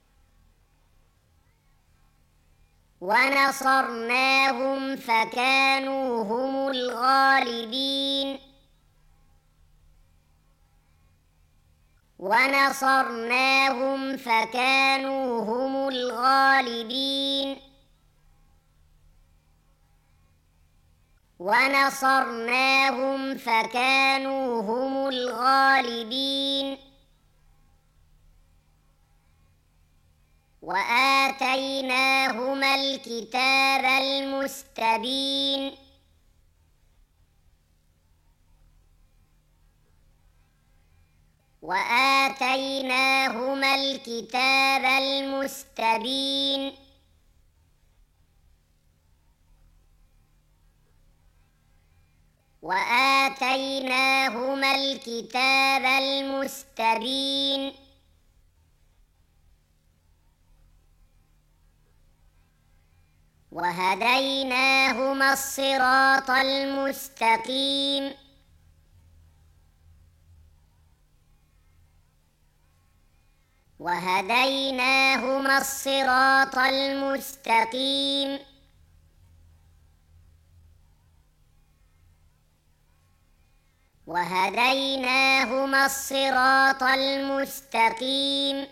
ونصرناهم فكانوا هم الغالبين ونصرناهم فكانوا هم الغالبين ونصرناهم فكانوا هم الغالبين وآتيناهما الكتاب المستبين وآتيناهما الكتاب المستبين وآتيناهما الكتاب المستبين وهديناهما الصراط المستقيم وهديناهما الصراط المستقيم وهديناهما الصراط المستقيم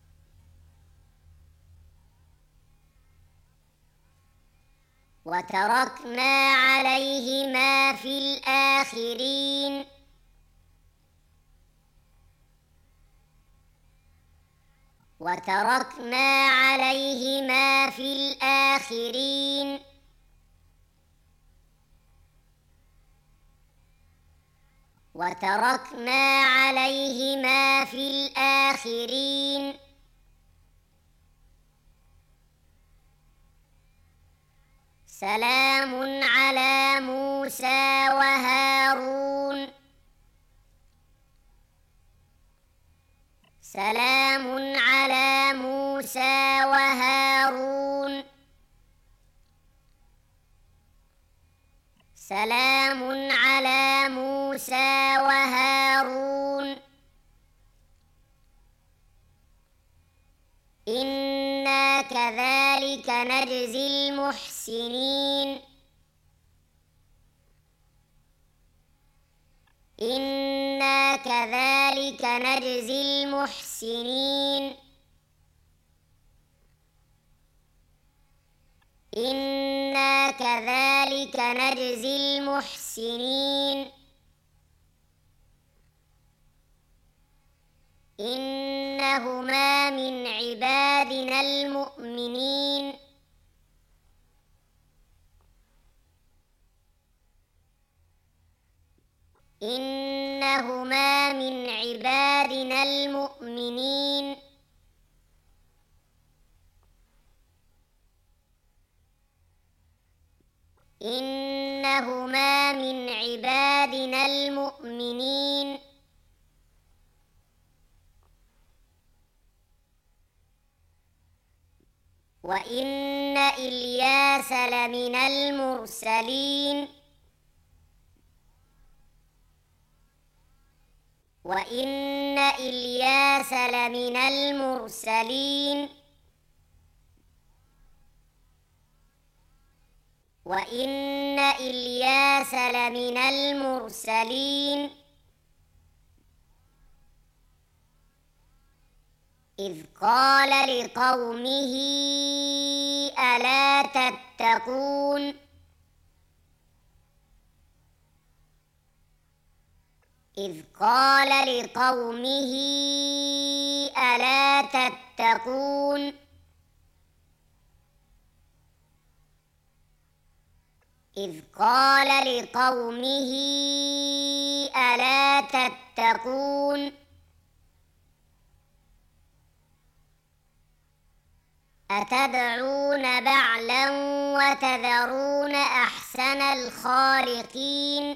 وتركنا عليهما في الآخرين وتركنا عليهما في الآخرين وتركنا عليهما في الآخرين سلام على موسى وهارون سلام على موسى وهارون سلام على موسى وهارون إنا كذلك نجزي المحسنين إنا كذلك نجزي المحسنين إنا كذلك نجزي المحسنين إنهما من عبادنا المؤمنين إنهما من عبادنا المؤمنين إنهما من عبادنا المؤمنين وإن إلياس لمن المرسلين وإن إلياس لمن المرسلين وإن إلياس لمن المرسلين إذ قال لقومه ألا تتقون إذ قال لقومه ألا تتقون إذ قال لقومه ألا تتقون أتدعون بعلا وتذرون أحسن الخالقين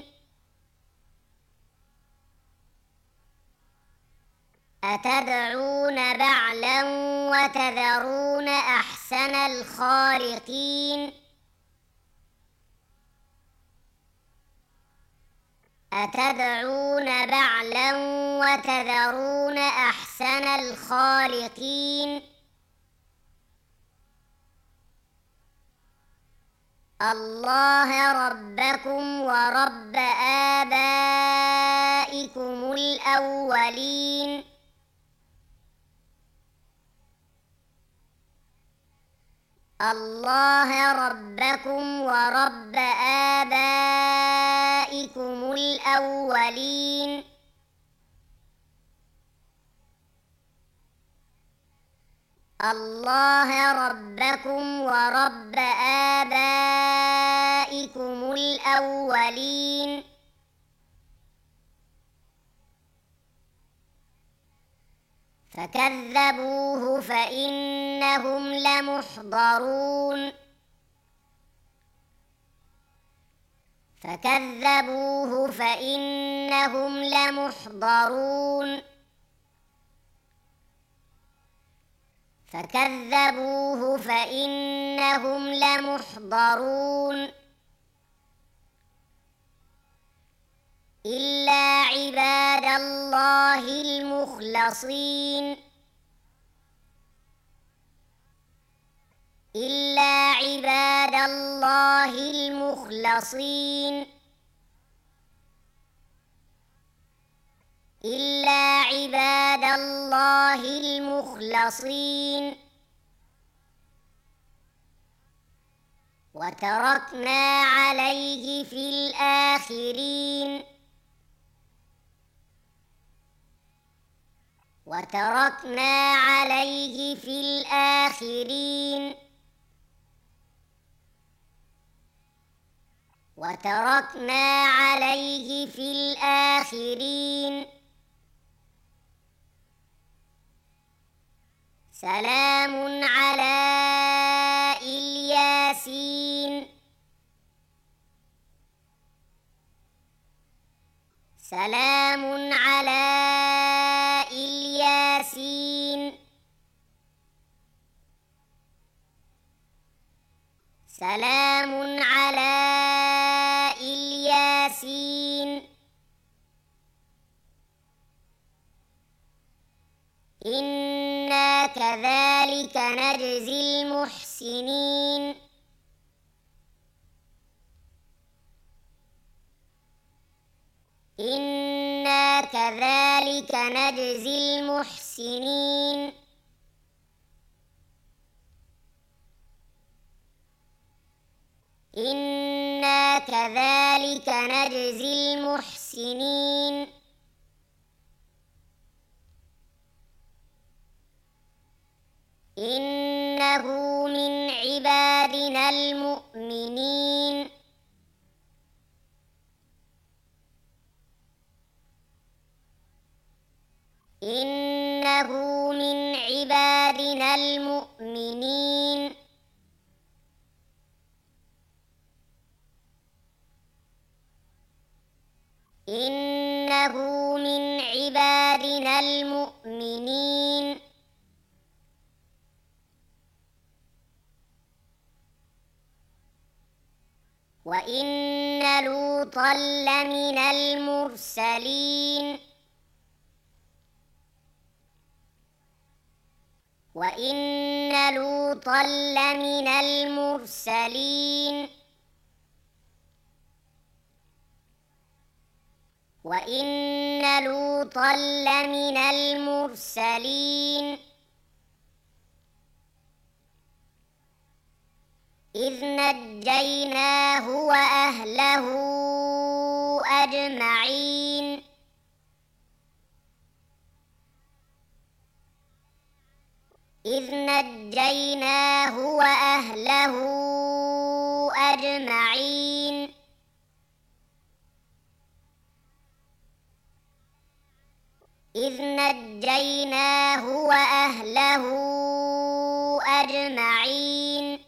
أتدعون بعلا وتذرون أحسن الخالقين أتدعون بعلا وتذرون أحسن الخالقين الله ربكم ورب آبائكم الأولين الله ربكم ورب آبائكم الأولين الله ربكم ورب آبائكم الأولين فكذبوه فإنهم لمحضرون فكذبوه فإنهم لمحضرون فكذبوه فإنهم لمحضرون إلا عباد الله المخلصين إلا عباد الله المخلصين إلا عباد الله المخلصين وتركنا عليه في الآخرين وتركنا عليه في الآخرين وتركنا عليه في الآخرين سلام على الياسين سلام على الياسين سلام على الياسين إنا كذلك نجزي المحسنين إنا كذلك نجزي المحسنين إنا كذلك نجزي المحسنين إنه من عبادنا المؤمنين إنه من عبادنا المؤمنين إنه من عبادنا المؤمنين وإن لوطا لمن المرسلين وإن لوطا لمن المرسلين وإن لوطا لمن المرسلين إذ نجيناه وأهله أجمعين إذ نجيناه وأهله أجمعين إذ نجيناه وأهله أجمعين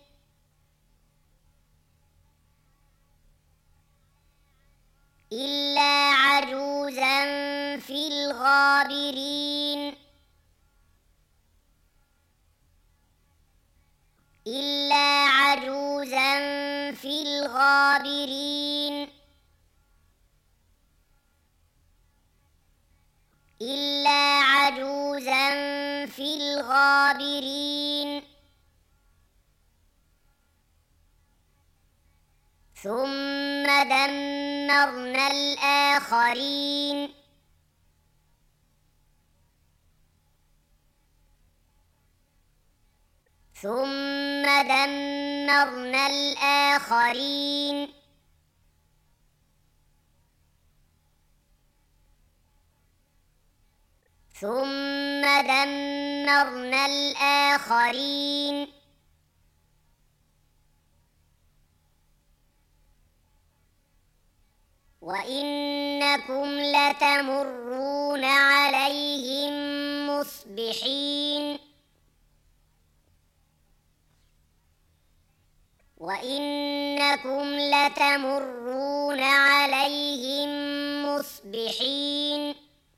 إلا عجوزا في الغابرين إلا عجوزا في الغابرين إلا عجوزا في الغابرين ثم دمرنا الآخرين ثم دمرنا الآخرين ثم دمرنا الآخرين وإنكم لتمرون عليهم مصبحين وإنكم لتمرون عليهم مصبحين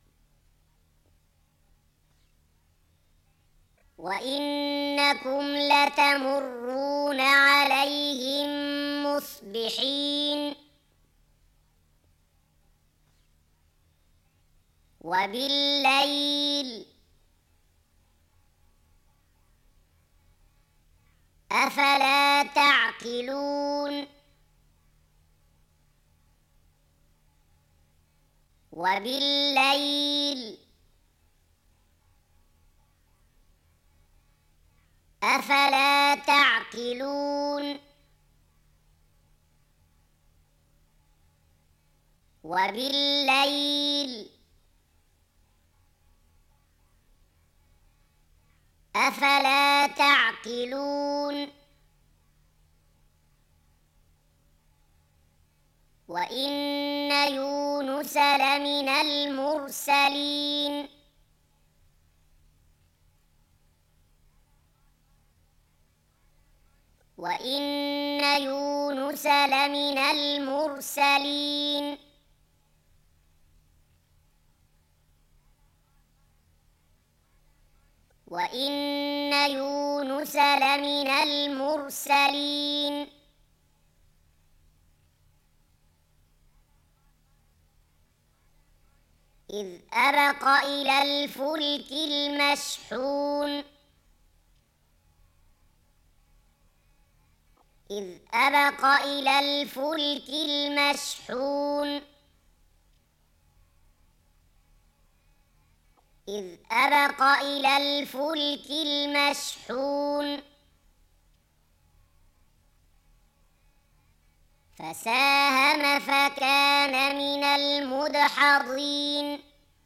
وإنكم لتمرون عليهم مصبحين وبالليل أفلا تعقلون وبالليل أفلا تعقلون وبالليل أفلا تعقلون وإن يونس لمن المرسلين وإن يونس لمن المرسلين وإن يونس لمن المرسلين إذ أبق إلى الفلك المشحون إذ أبق إلى الفلك المشحون إذ أبق إلى الفلك المشحون فساهم فكان من المدحضين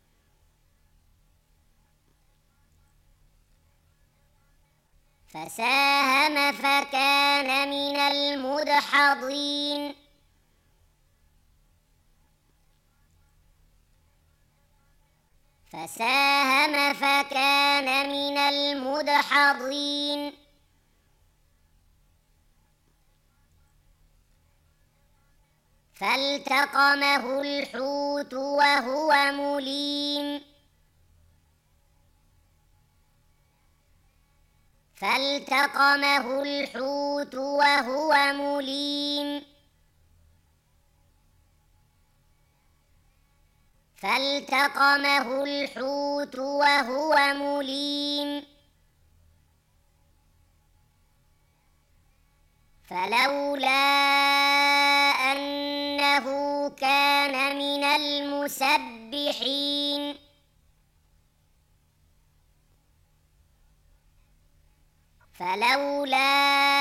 فساهم فكان من المدحضين فساهم فكان من المدحضين فالتقمه الحوت وهو مليم فالتقمه الحوت وهو مليم فالتقمه الحوت وهو مليم فلولا أنه كان من المسبحين فلولا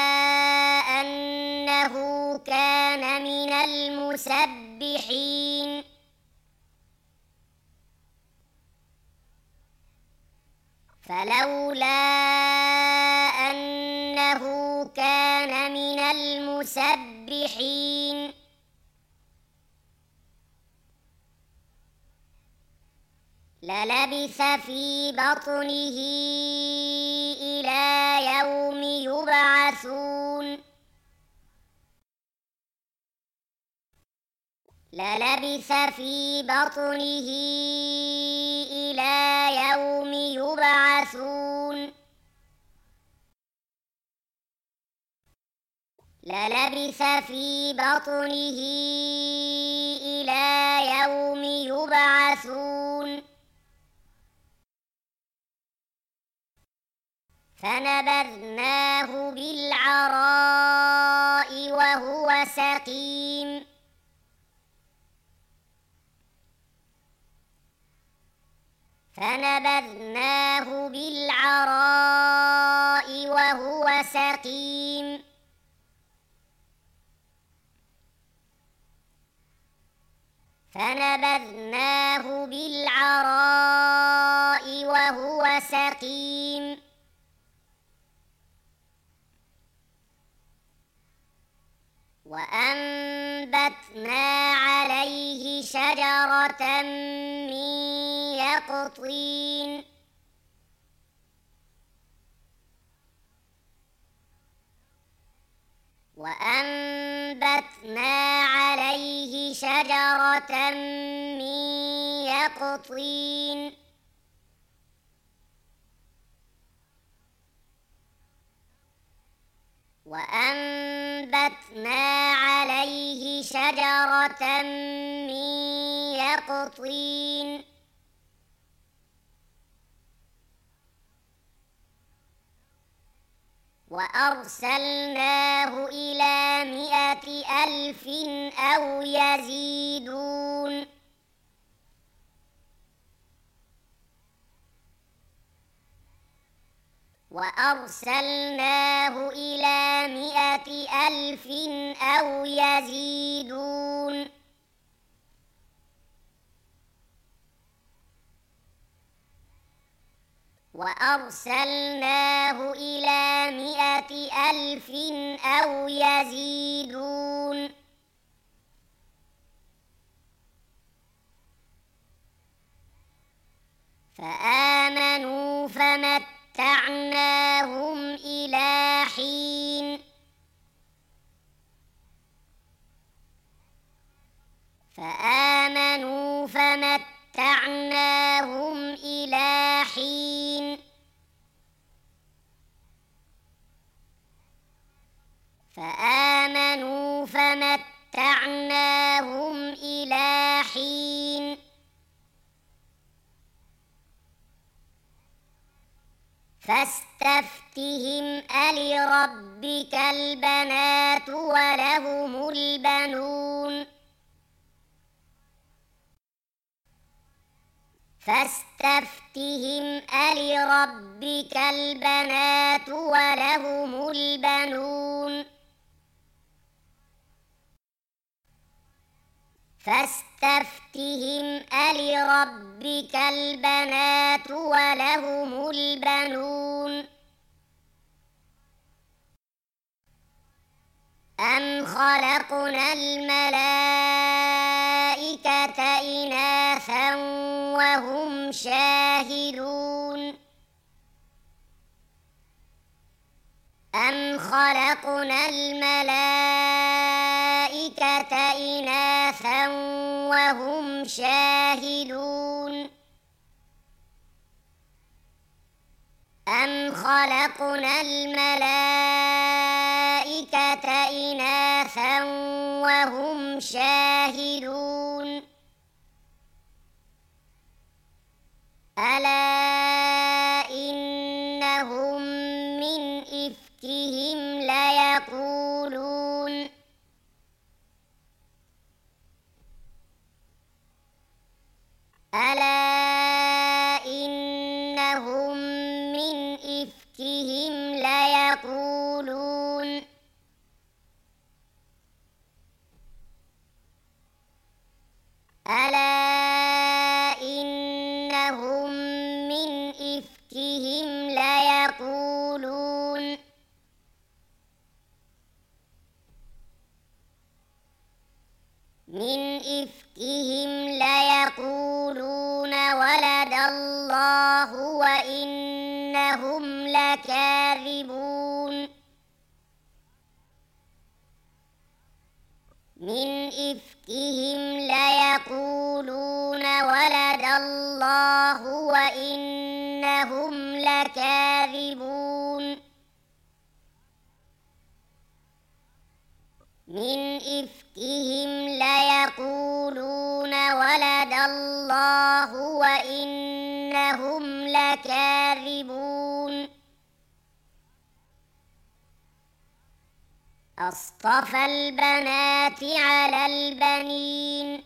أنه كان من المسبحين فلولا أنه كان من المسبحين للبث في بطنه إلى يوم يبعثون للبث في بطنه إلى يوم يبعثون للبث في بطنه إلى يوم يبعثون فنبذناه بالعراء وهو سقيم فنبذناه بالعراء وهو سقيم فنبذناه بالعراء وهو سقيم وأنبتنا عليه شجرة من يقطين وأنبتنا عليه شجرة من يقطين وأنبتنا عليه شجرة من يقطين وأرسلناه إلى مائة ألف أو يزيدون وأرسلناه إلى مائة ألف أو يزيدون وأرسلناه إلى مائة ألف أو يزيدون فآمنوا فمتعناهم إلى حين فآمنوا فمتعناهم إلى حين فآمنوا فمتعناهم إلى حين فاستفتهم ألربك البنات ولهم البنون فاستفتهم ألربك البنات ولهم البنون فاستفتهم ألربك البنات ولهم البنون أم خلقنا الملائكة إناثا وهم شاهدون أم خلقنا الملائكة إناثا وهم شاهدون أم خلقنا الملائكة إناثا وهم شاهدون ألا إنهم من إفكهم ليقولون ألا إنهم من إفكهم ليقولون ألا إنهم من إفكهم ليقولون من إفكهم ليقولون ولد الله وإنهم لكاذبون من إفكهم ليقولون ولد الله وإنهم لكاذبون من إفكهم ليقولون ولد الله وإنهم لكاذبون أصطفى البنات على البنين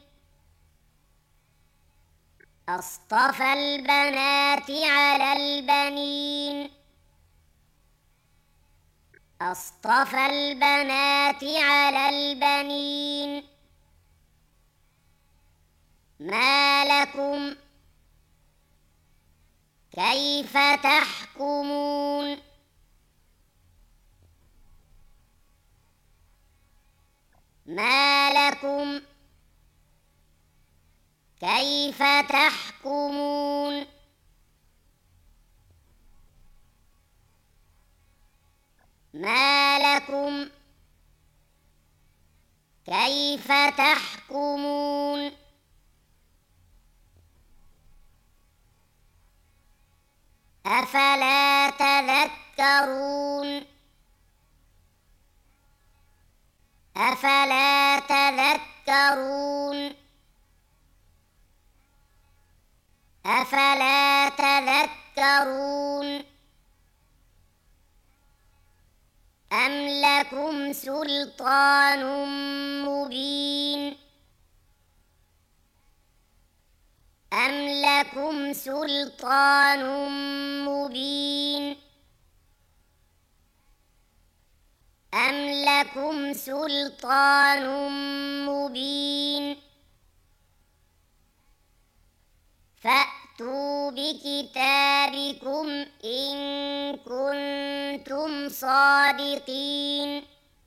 أصطفى البنات على البنين أصطفى البنات على البنين ما لكم كيف تحكمون ما لكم كيف تحكمون ما لكم كيف تحكمون أفلا تذكرون أفلا تذكرون أفلا تذكرون أم لكم سلطان مبين أم لكم سلطان مبين أم لكم سلطان مبين فأتوا بكتابكم إن كنتم صادقين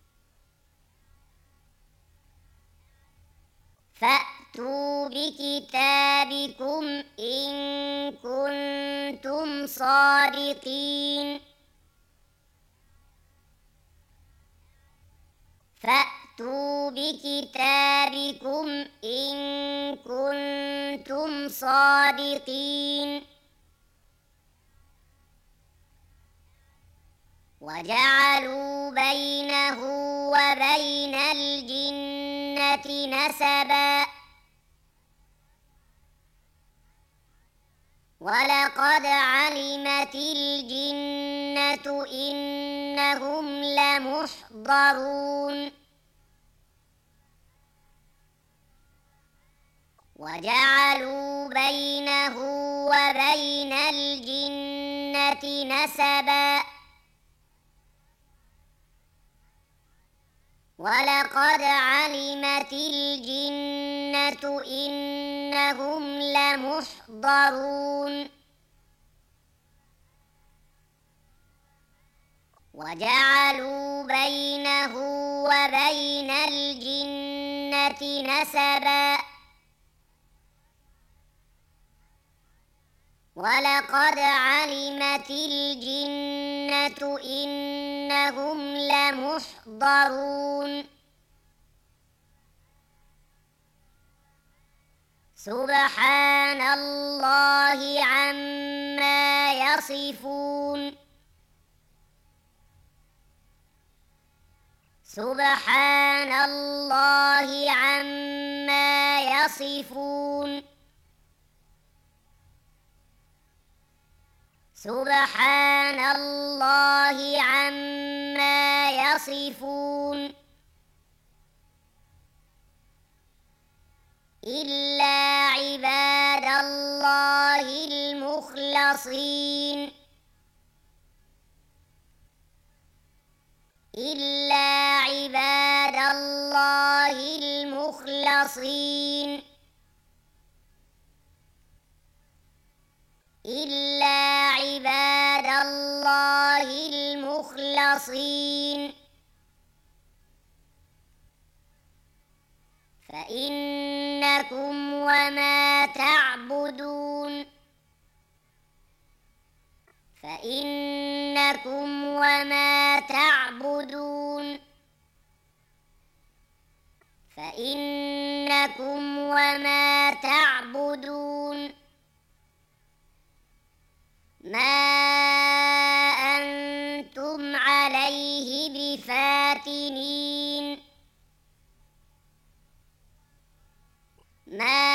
فأتوا بكتابكم إن كنتم صادقين فأتوا بكتابكم إن كنتم صادقين وجعلوا بينه وبين الجنة نسبا ولقد علمت الجنة إنهم لمحضرون وجعلوا بينه وبين الجنة نسبا ولقد علمت الجنة إنهم لمحضرون وجعلوا بينه وبين الجنة نسبا ولقد علمت الجنة إنهم لمحضرون سبحان الله عما يصفون سبحان الله عما يصفون سبحان الله عما يصفون إلا عباد الله المخلصين إلا عباد الله المخلصين إلا عباد الله المخلصين فإنكم وما تعبدون فإنكم وما تعبدون فإنكم وما تعبدون ما أنتم عليه بفاتنين ما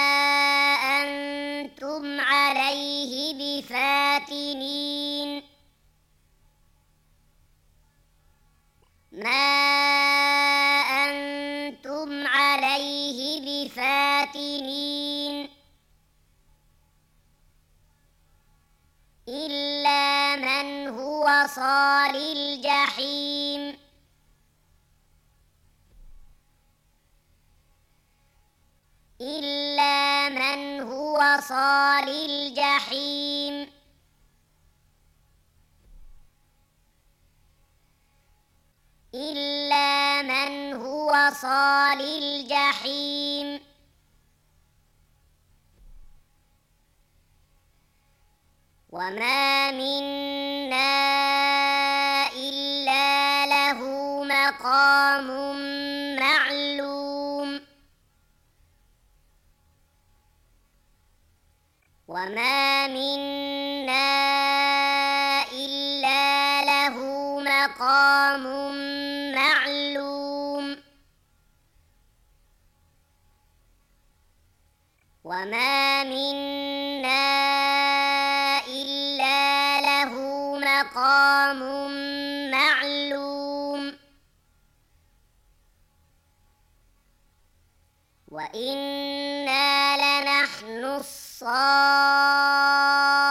أنتم عليه بفاتنين ما أنتم عليه بفاتنين إلا من هو صال الجحيم إلا من هو صال الجحيم إلا من هو صال الجحيم وما منا إلا له مقام معلوم وما منا إلا له مقام معلوم وما منا إلا له مقام معلوم وإنا لنحن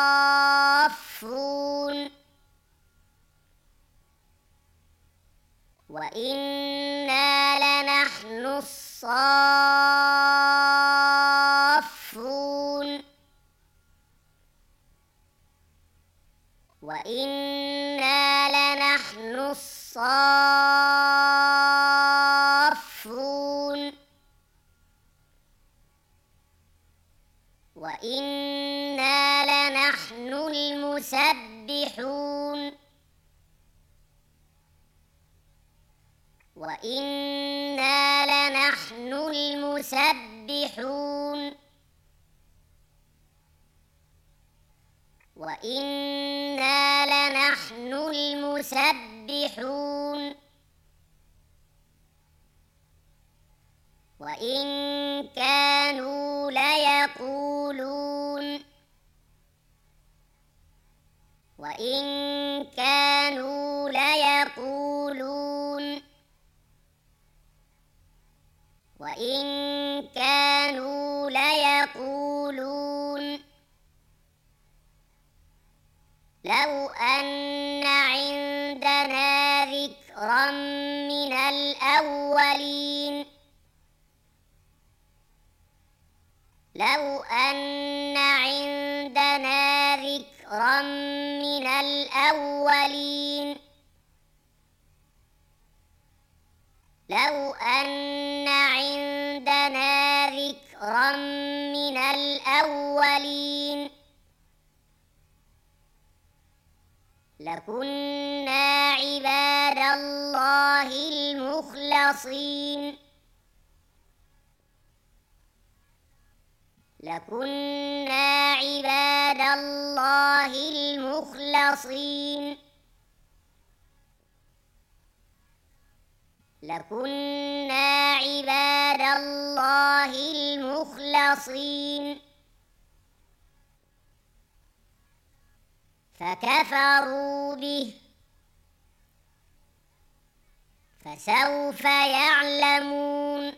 الصافون وإنا لنحن الصافون وإنا لنحن الصافون وإنا لنحن المسبحون وإنا لنحن المسبحون وإنا لنحن المسبحون وإن كانوا ليقولون وإن كانوا ليقولون وإن كانوا ليقولون لو أن عندنا ذكرا من الأولين لو أن عندنا ذكرا من الأولين لو أن عندنا ذكرا من الأولين لكنا عباد الله المخلصين لكنا عباد الله المخلصين لكنا عباد الله المخلصين فكفروا به فسوف يعلمون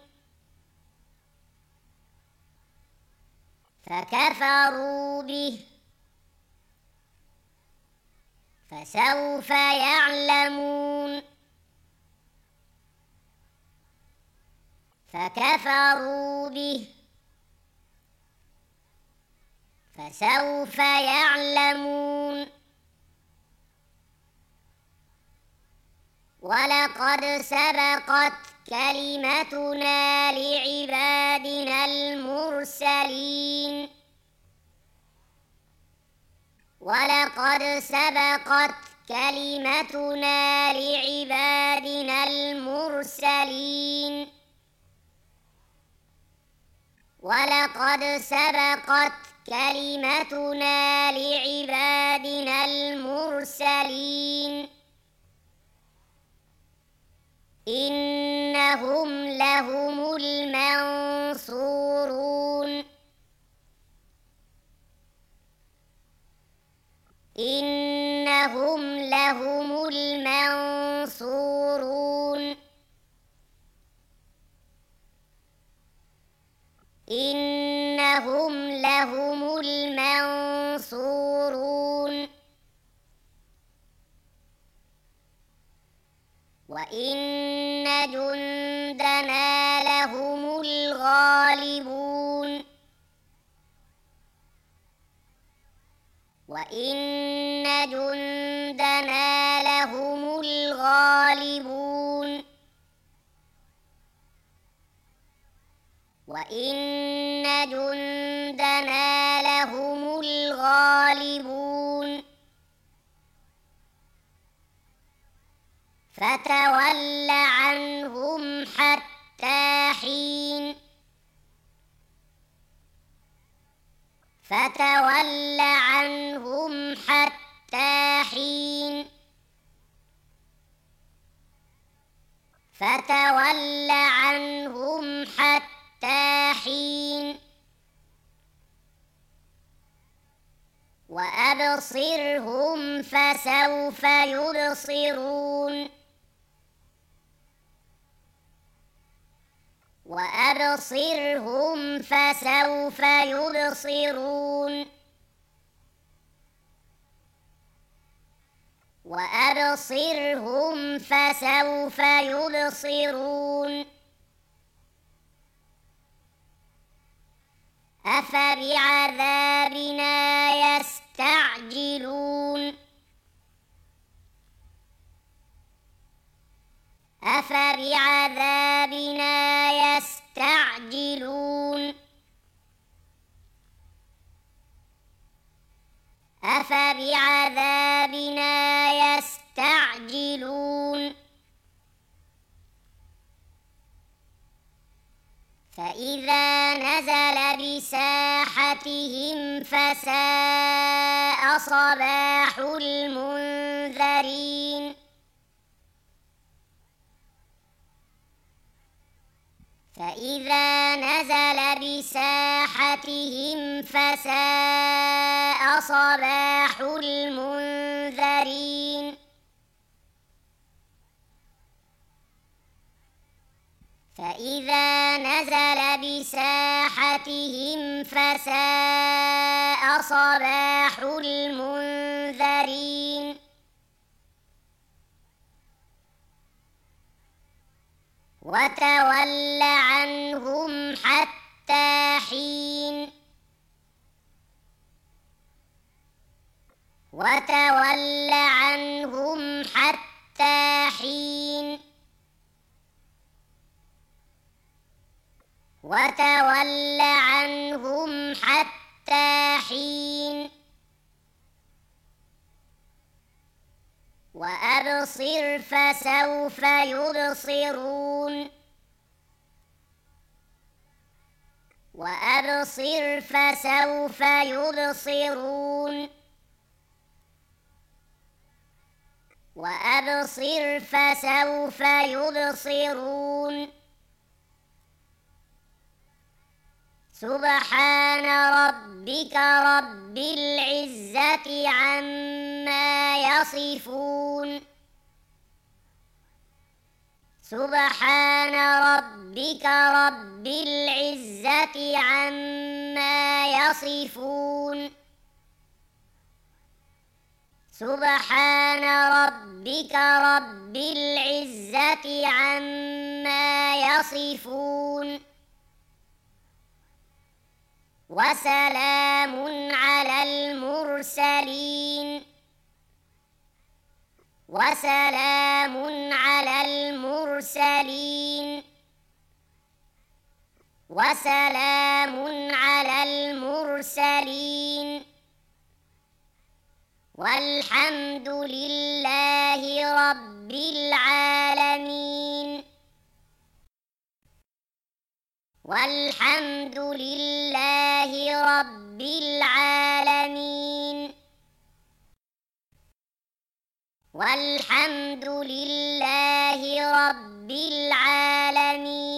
فكفروا به فسوف يعلمون فكفروا به فسوف يعلمون ولقد سبقت كلمتنا لعبادنا المرسلين ولقد سبقت كلمتنا لعبادنا المرسلين ولقد سبقت كلمتنا لعبادنا المرسلين إنهم لهم المنصورون إنهم لهم المنصورون إنهم لهم المنصورون وإن جندنا لهم الغالبون وإن جندنا لهم الغالبون وإن جندنا لهم الغالبون فتول عنهم حتى حين فتول عنهم حتى حين فتول عنهم حتى حين وأبصرهم فسوف يبصرون وأبصرهم فسوف يبصرون وأبصرهم وأبصرهم فسوف يبصرون أفبعذابنا يستعجلون أفبعذابنا يستعجلون أفبعذابنا يستعجلون فإذا نزل بساحتهم فساء صباح المنذرين فإذا نزل بساحتهم فساء صباح المنذرين فإذا نزل بساحتهم فساء صباح المنذرين وتول عنهم حتى حين وتول عنهم حتى حين وتول عنهم حتى حين وأبصر فسوف يبصرون وأبصر فسوف يبصرون وأبصر فسوف يبصرون سبحان ربك رب العزة عما يصفون سبحان ربك رب العزة عما يصفون سبحان ربك رب العزة عما يصفون وسلام على المرسلين وسلام على المرسلين وسلام على المرسلين والحمد لله رب العالمين والحمد لله رب العالمين والحمد لله رب العالمين